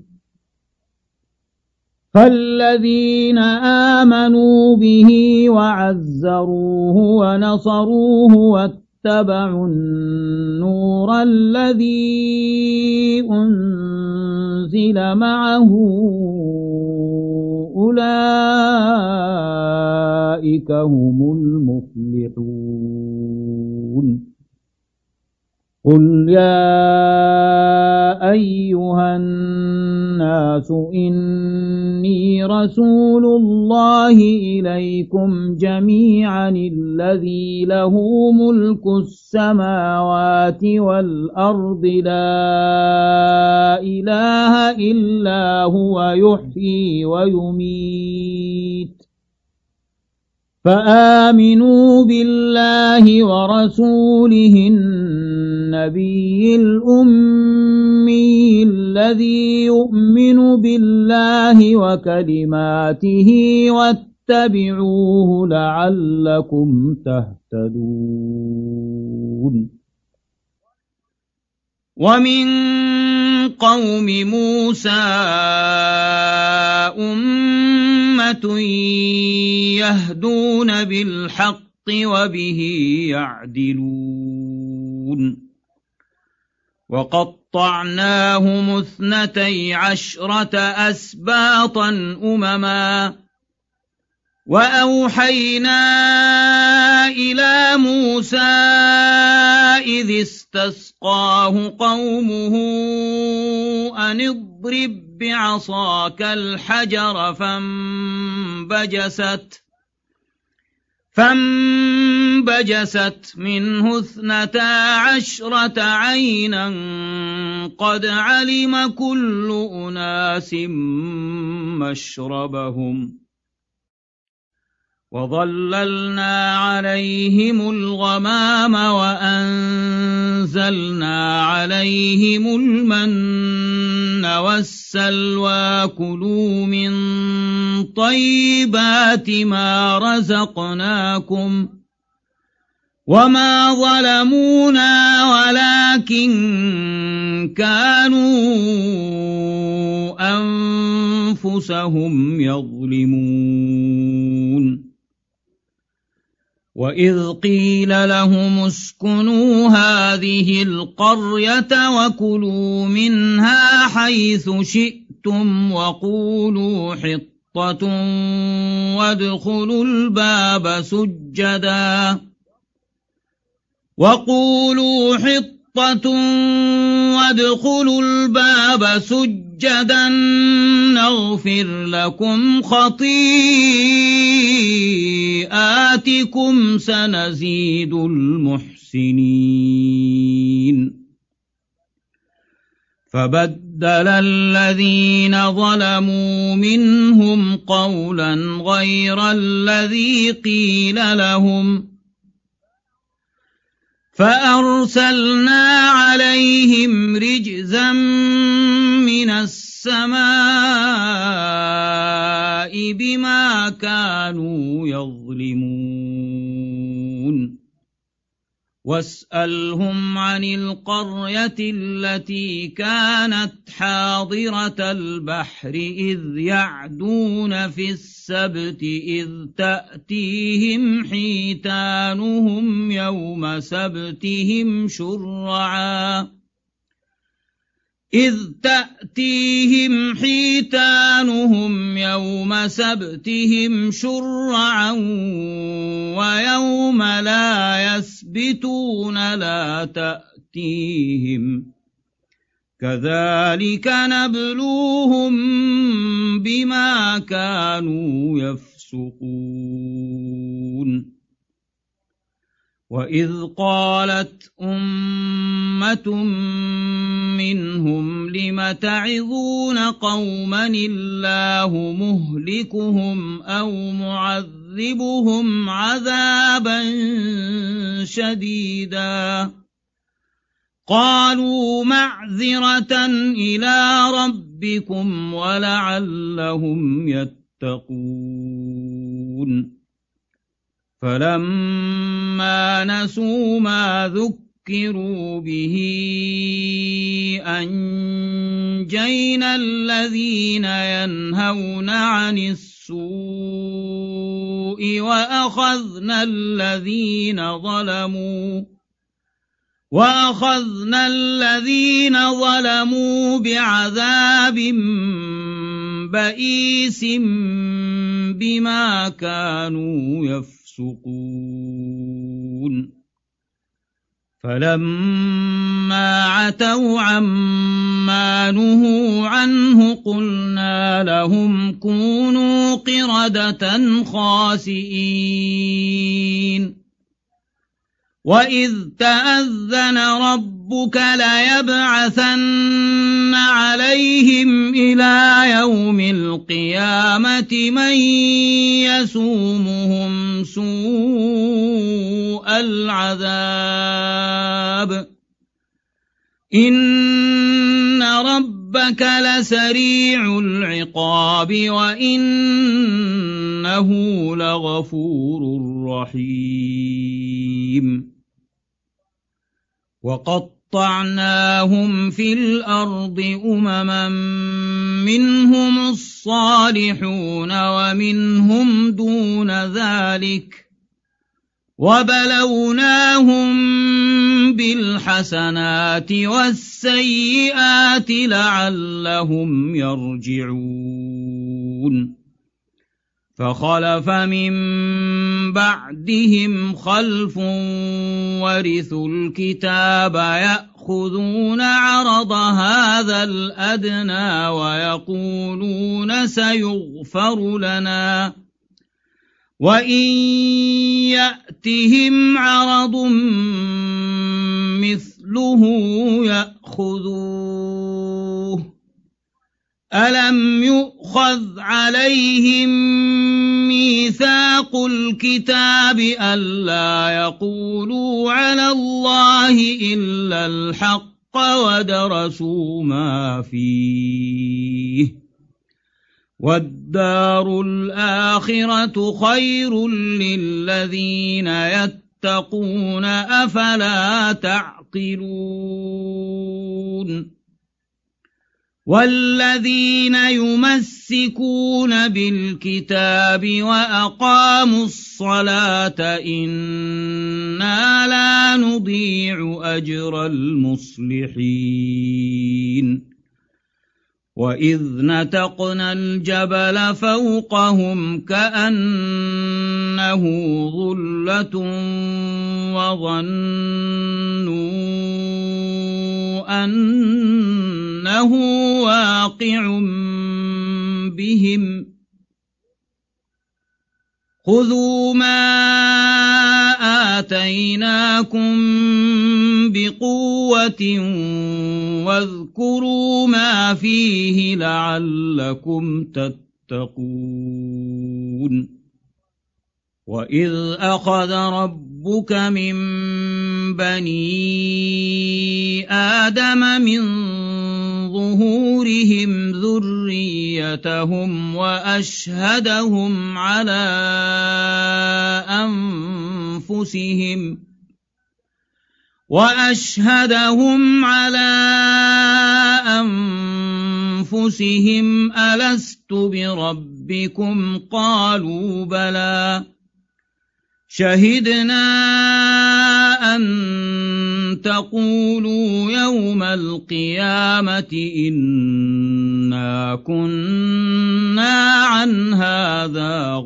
فالذين آمنوا به وعزروه ونصروه واتبعوا النور الذي أنزل معه أولئك هم المفلحون قل يا أيها الناس إني رسول الله إليكم جميعا الذي له ملك السماوات والأرض لا إله إلا هو يحيي ويميت فآمنوا بالله ورسوله النبي الأمي الذي يؤمن بالله وكلماته واتبعوه لعلكم تهتدون ومن قوم موسى أمة يهدون بالحق وبه يعدلون وقطعناهم اثنتي عشرة أسباطا أمما وأوحينا إلى موسى إذ استسقاه قومه أن اضرب بعصاك الحجر فانبجست فانبجست منه اثنتا عشرة عينا قد علم كل أناس مشربهم وظللنا عليهم الغمام وأنزلنا عليهم المن والسلوى كلوا من طيبات ما رزقناكم وما ظلمونا ولكن كانوا أنفسهم يظلمون وإذ قيل لهم اسكنوا هذه القرية وكلوا منها حيث شئتم وقولوا حطة وادخلوا الباب سجدا وقولوا حطة وادخلوا الباب سجدا نغفر لكم خطيئاتكم سنزيد المحسنين فبدل الذين ظلموا منهم قولا غير الذي قيل لهم فأرسلنا عليهم رجزا من السماء بما كانوا يظلمون واسألهم عن القرية التي كانت حاضرة البحر إذ يعدون في السبت إذ تأتيهم حيتانهم يوم سبتهم شرعا إذ تأتيهم حيتانهم يوم سبتهم شرعا ويوم لا يسبتون لا تأتيهم كذلك نبلوهم بما كانوا يفسقون يفسقون وإذ قالت أمة منهم لم تعظون قوما الله مهلكهم أو معذبهم عذابا شديدا قالوا معذرة إلى ربكم ولعلهم يتقون فلما نسوا ما ذكروا به أنجينا الذين ينهون عن السوء وأخذنا الذين ظلموا وأخذنا الذين ظلموا بعذاب بئيس بما كانوا يفسقون فلما عتوا عما نهوا عنه قلنا لهم كونوا قردة خاسئين وإذ تأذن ربك ليبعثن عليهم إلى يوم القيامة من يسومهم سوء العذاب إن ربك لسريع العقاب وإنه لغفور رحيم وقطعناهم في الأرض أمما منهم الصالحون ومنهم دون ذلك وبلوناهم بالحسنات والسيئات لعلهم يرجعون فخلف من بعدهم خلف ورثوا الكتاب يأخذون عرض هذا الأدنى ويقولون سيغفر لنا وإن يأتهم عرض مثله يأخذوه ألم يؤخذ عليهم ميثاق الكتاب ألا يقولوا على الله إلا الحق ودرسوا ما فيه والدار الآخرة خير للذين يتقون أفلا تعقلون والذين يمسكون بالكتاب وأقاموا الصلاة إنا لا نضيع أجر المصلحين وإذ نتقنا الجبل فوقهم كأنه ظلة وظنوا أنه واقع بهم خذوا ما آتيناكم بقوة واذكروا ما فيه لعلكم تتقون وإذ أخذ ربك من بني آدم من ظهورهم ذريتهم وأشهدهم على أنفسهم وأشهدهم على أنفسهم ألست بربكم قالوا بلى شهدنا أن تقولوا يوم القيامة إنا كنا عن هذا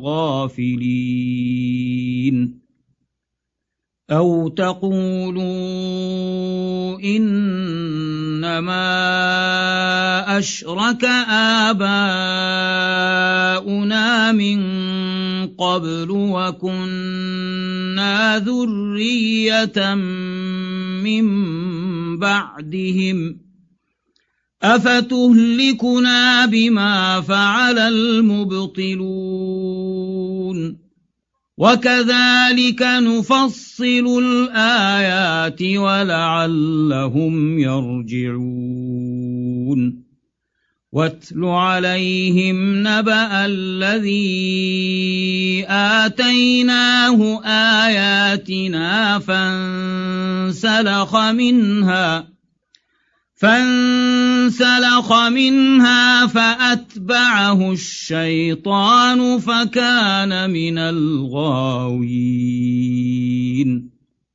غافلين أو تقولوا إنما أشرك آباؤنا من قبل وكنا ذرية من بعدهم أفتهلكنا بما فعل المبطلون وكذلك نفصل الآيات ولعلهم يرجعون واتل عليهم نبأ الذي آتيناه آياتنا فانسلخ منها فانسلخ منها فأتبعه الشيطان فكان من الغاوين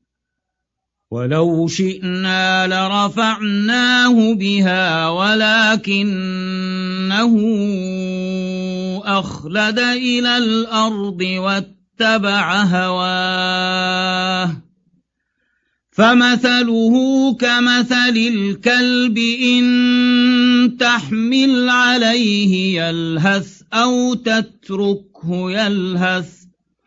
ولو شئنا لرفعناه بها ولكنه أخلد إلى الأرض واتبع هواه فمثله كمثل الكلب إن تحمل عليه يلهث أو تتركه يلهث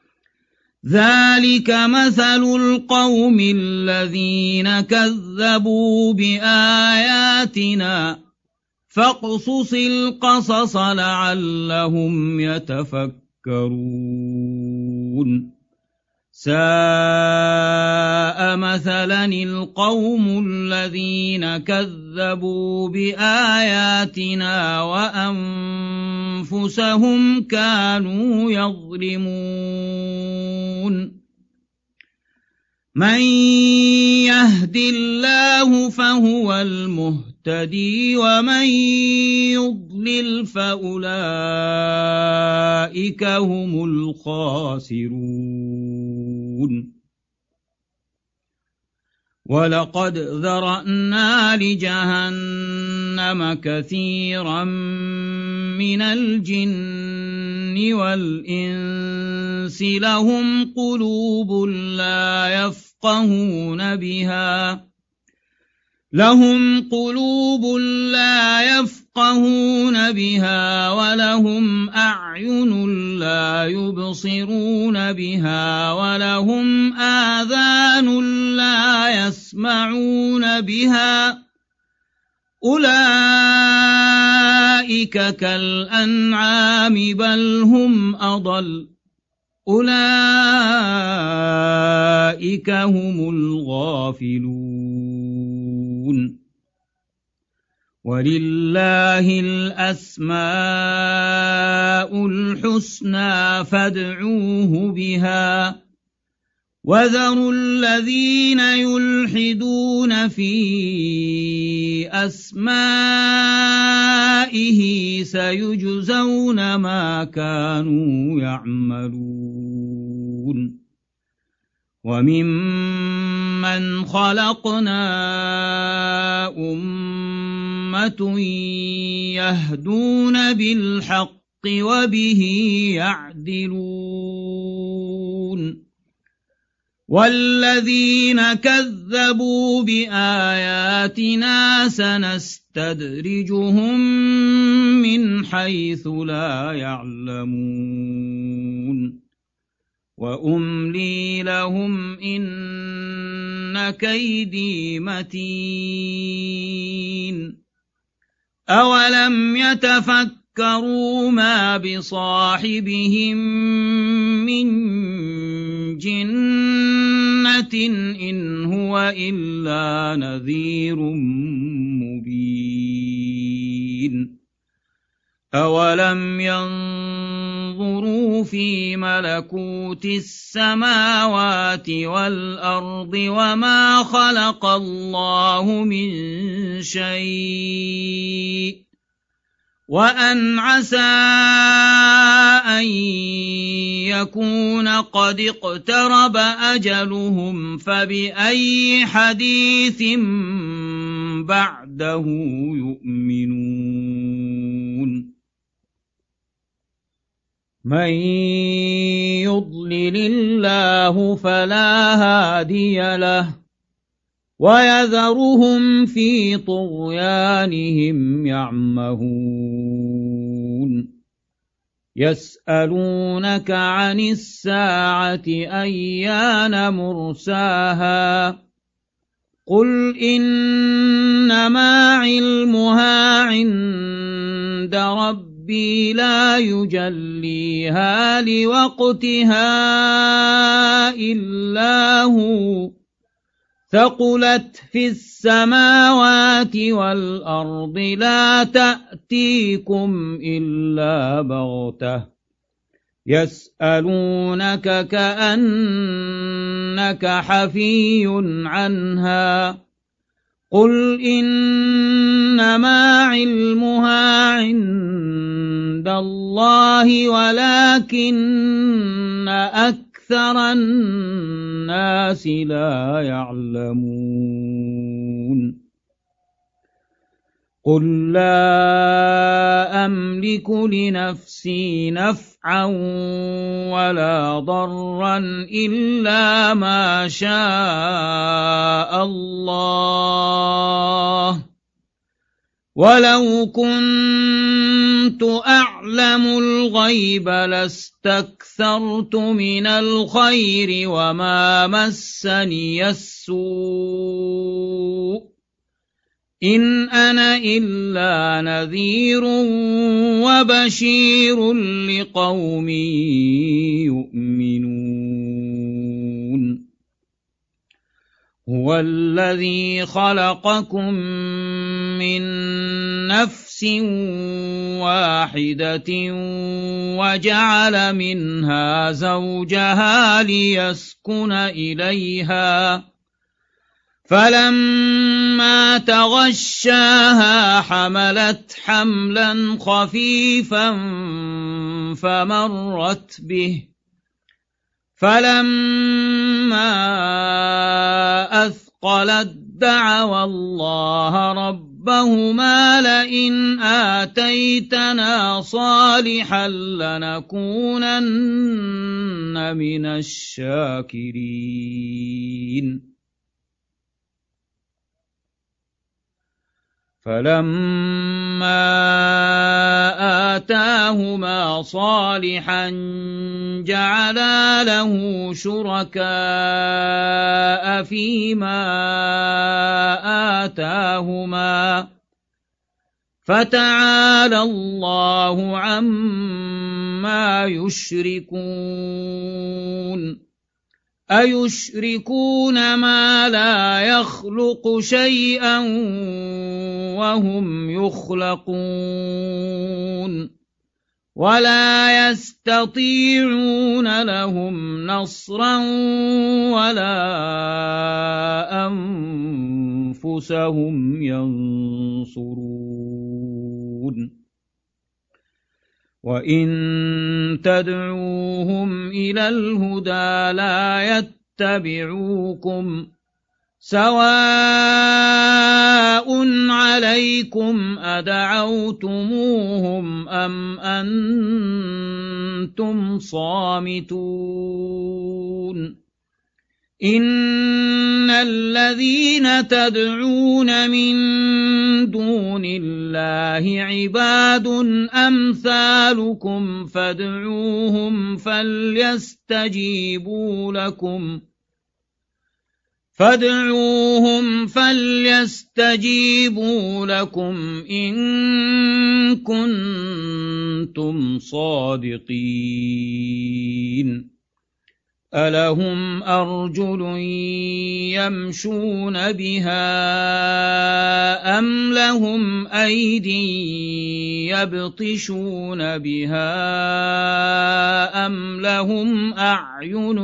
ذلك مثل القوم الذين كذبوا بآياتنا فاقصص القصص لعلهم يتفكرون ساء مثلا القوم الذين كذبوا بآياتنا وأنفسهم كانوا يظلمون من يهد الله فهو المهتدي ومن يضلل فأولئك هم الخاسرون ولقد ذرأنا لجهنم كثيرا من الجن والإنس لهم قلوب لا يفقهون بها لهم قلوب لا يفقهون بها ولهم أعين لا يبصرون بها ولهم آذان لا يسمعون بها أولئك كالأنعام بل هم أضل أولئك هم الغافلون ولله الأسماء الحسنى فادعوه بها وذروا الذين يلحدون في أسمائه سيجزون ما كانوا يعملون وممن خلقنا أمة يهدون بالحق وبه يعدلون والذين كذبوا بآياتنا سنستدرجهم من حيث لا يعلمون وأملي لهم إن كيدي متين أولم يتفكروا ما بصاحبهم من جنة إن هو إلا نذير مبين أولم ينظروا في ملكوت السماوات والأرض وما خلق الله من شيء وأن عسى أن يكون قد اقترب أجلهم فبأي حديث بعده يؤمنون من يضلل الله فلا هادي له ويذرهم في طغيانهم يعمهون يسألونك عن الساعة أيان مرساها قل إنما علمها عند ربي لا يجليها لوقتها إلا هو ثقلت في السماوات والأرض لا تأتيكم إلا بغتة يسألونك كأنك حفي عنها قل إنما علمها عند الله ولكن أكثر الناس لا يعلمون قل لا أملك لنفسي نفعا ولا ضرا إلا ما شاء الله ولو كنت أعلم الغيب لاستكثرت من الخير وما مسني السوء إن أنا إلا نذير وبشير لقوم يؤمنون هو الذي خلقكم من نفس واحدة وجعل منها زوجها ليسكن إليها فلما تغشاها حملت حملا خفيفا فمرت به فلما أثقلت دعوا الله ربهما لئن آتيتنا صالحا لنكونن من الشاكرين فلما آتاهما صالحا جعلا له شركاء فيما آتاهما فتعالى الله عما يشركون أيشركون ما لا يخلق شيئا وهم يخلقون ولا يستطيعون لهم نصرا ولا أنفسهم ينصرون وإن تدعوهم إلى الهدى لا يتبعوكم سواء عليكم أدعوتموهم أم أنتم صامتون إن الذين تدعون من دون الله عباد أمثالكم فادعوهم فليستجيبوا لكم فادعوهم فليستجيبوا لكم إن كنتم صادقين ألهم أرجل يمشون بها أم لهم أيدي يبطشون بها أم لهم أعين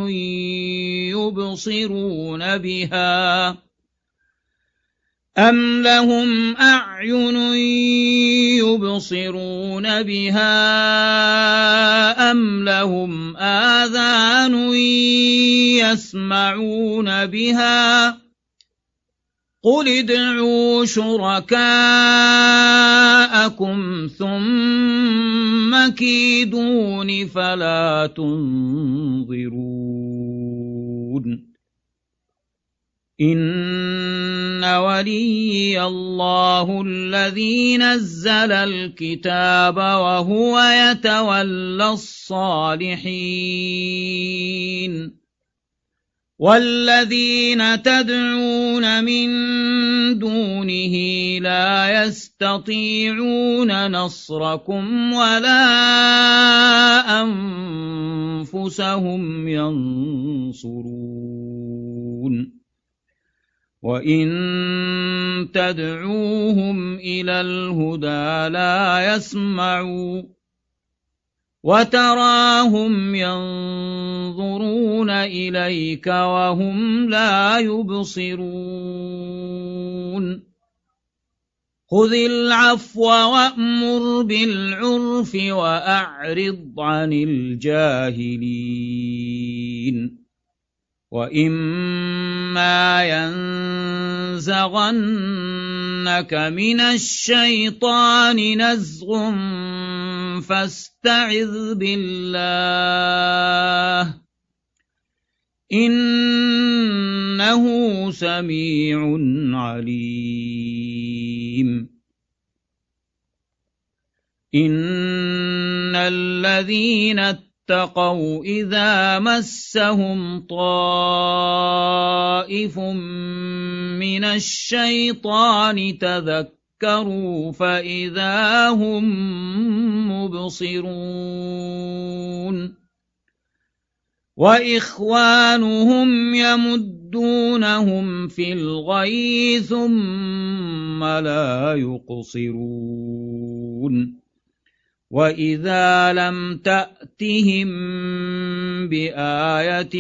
يبصرون بها أم لهم أعين يبصرون بها أم لهم آذان يسمعون بها قل ادعوا شركاءكم ثم كيدون فلا تنظرون إن وليي الله الذي نزل الكتاب وهو يتولى الصالحين والذين تدعون من دونه لا يستطيعون نصركم ولا أنفسهم ينصرون وإن تدعوهم إلى الهدى لا يسمعوا وتراهم ينظرون إليك وهم لا يبصرون خذ العفو وأمر بالعرف وأعرض عن الجاهلين وإما ينزغنك من الشيطان نزغ فاستعذ بالله إنه سميع عليم إن الذين اتقوا إذا مسهم طائف من الشيطان تذكروا فإذا هم مبصرون وإخوانهم يمدونهم في الغي ثم لا يقصرون وإذا لم تأتهم بآية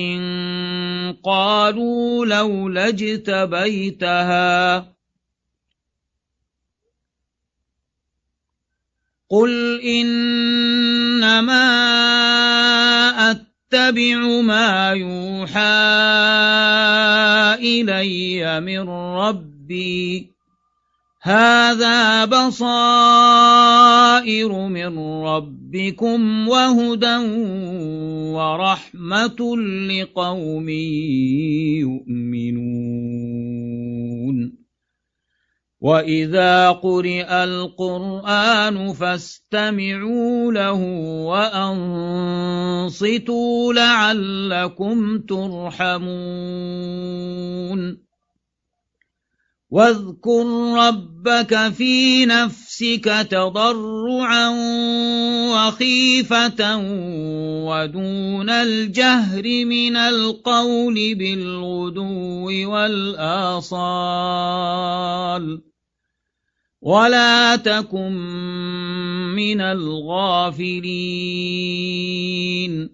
قالوا لولا اجتبيتها قل إنما أتبع ما يوحى إلي من ربي هذا بصائر من ربكم وهدى ورحمة لقوم يؤمنون وإذا قرئ القرآن فاستمعوا له وأنصتوا لعلكم ترحمون واذكر ربك في نفسك تضرعا وخيفة ودون الجهر من القول بالغدو والآصال ولا تكن من الغافلين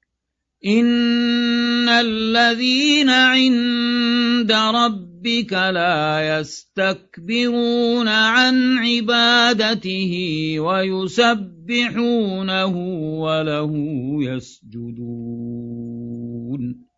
إن الذين عند ربك بك لا يستكبرون عن عبادته ويسبحونه وله يسجدون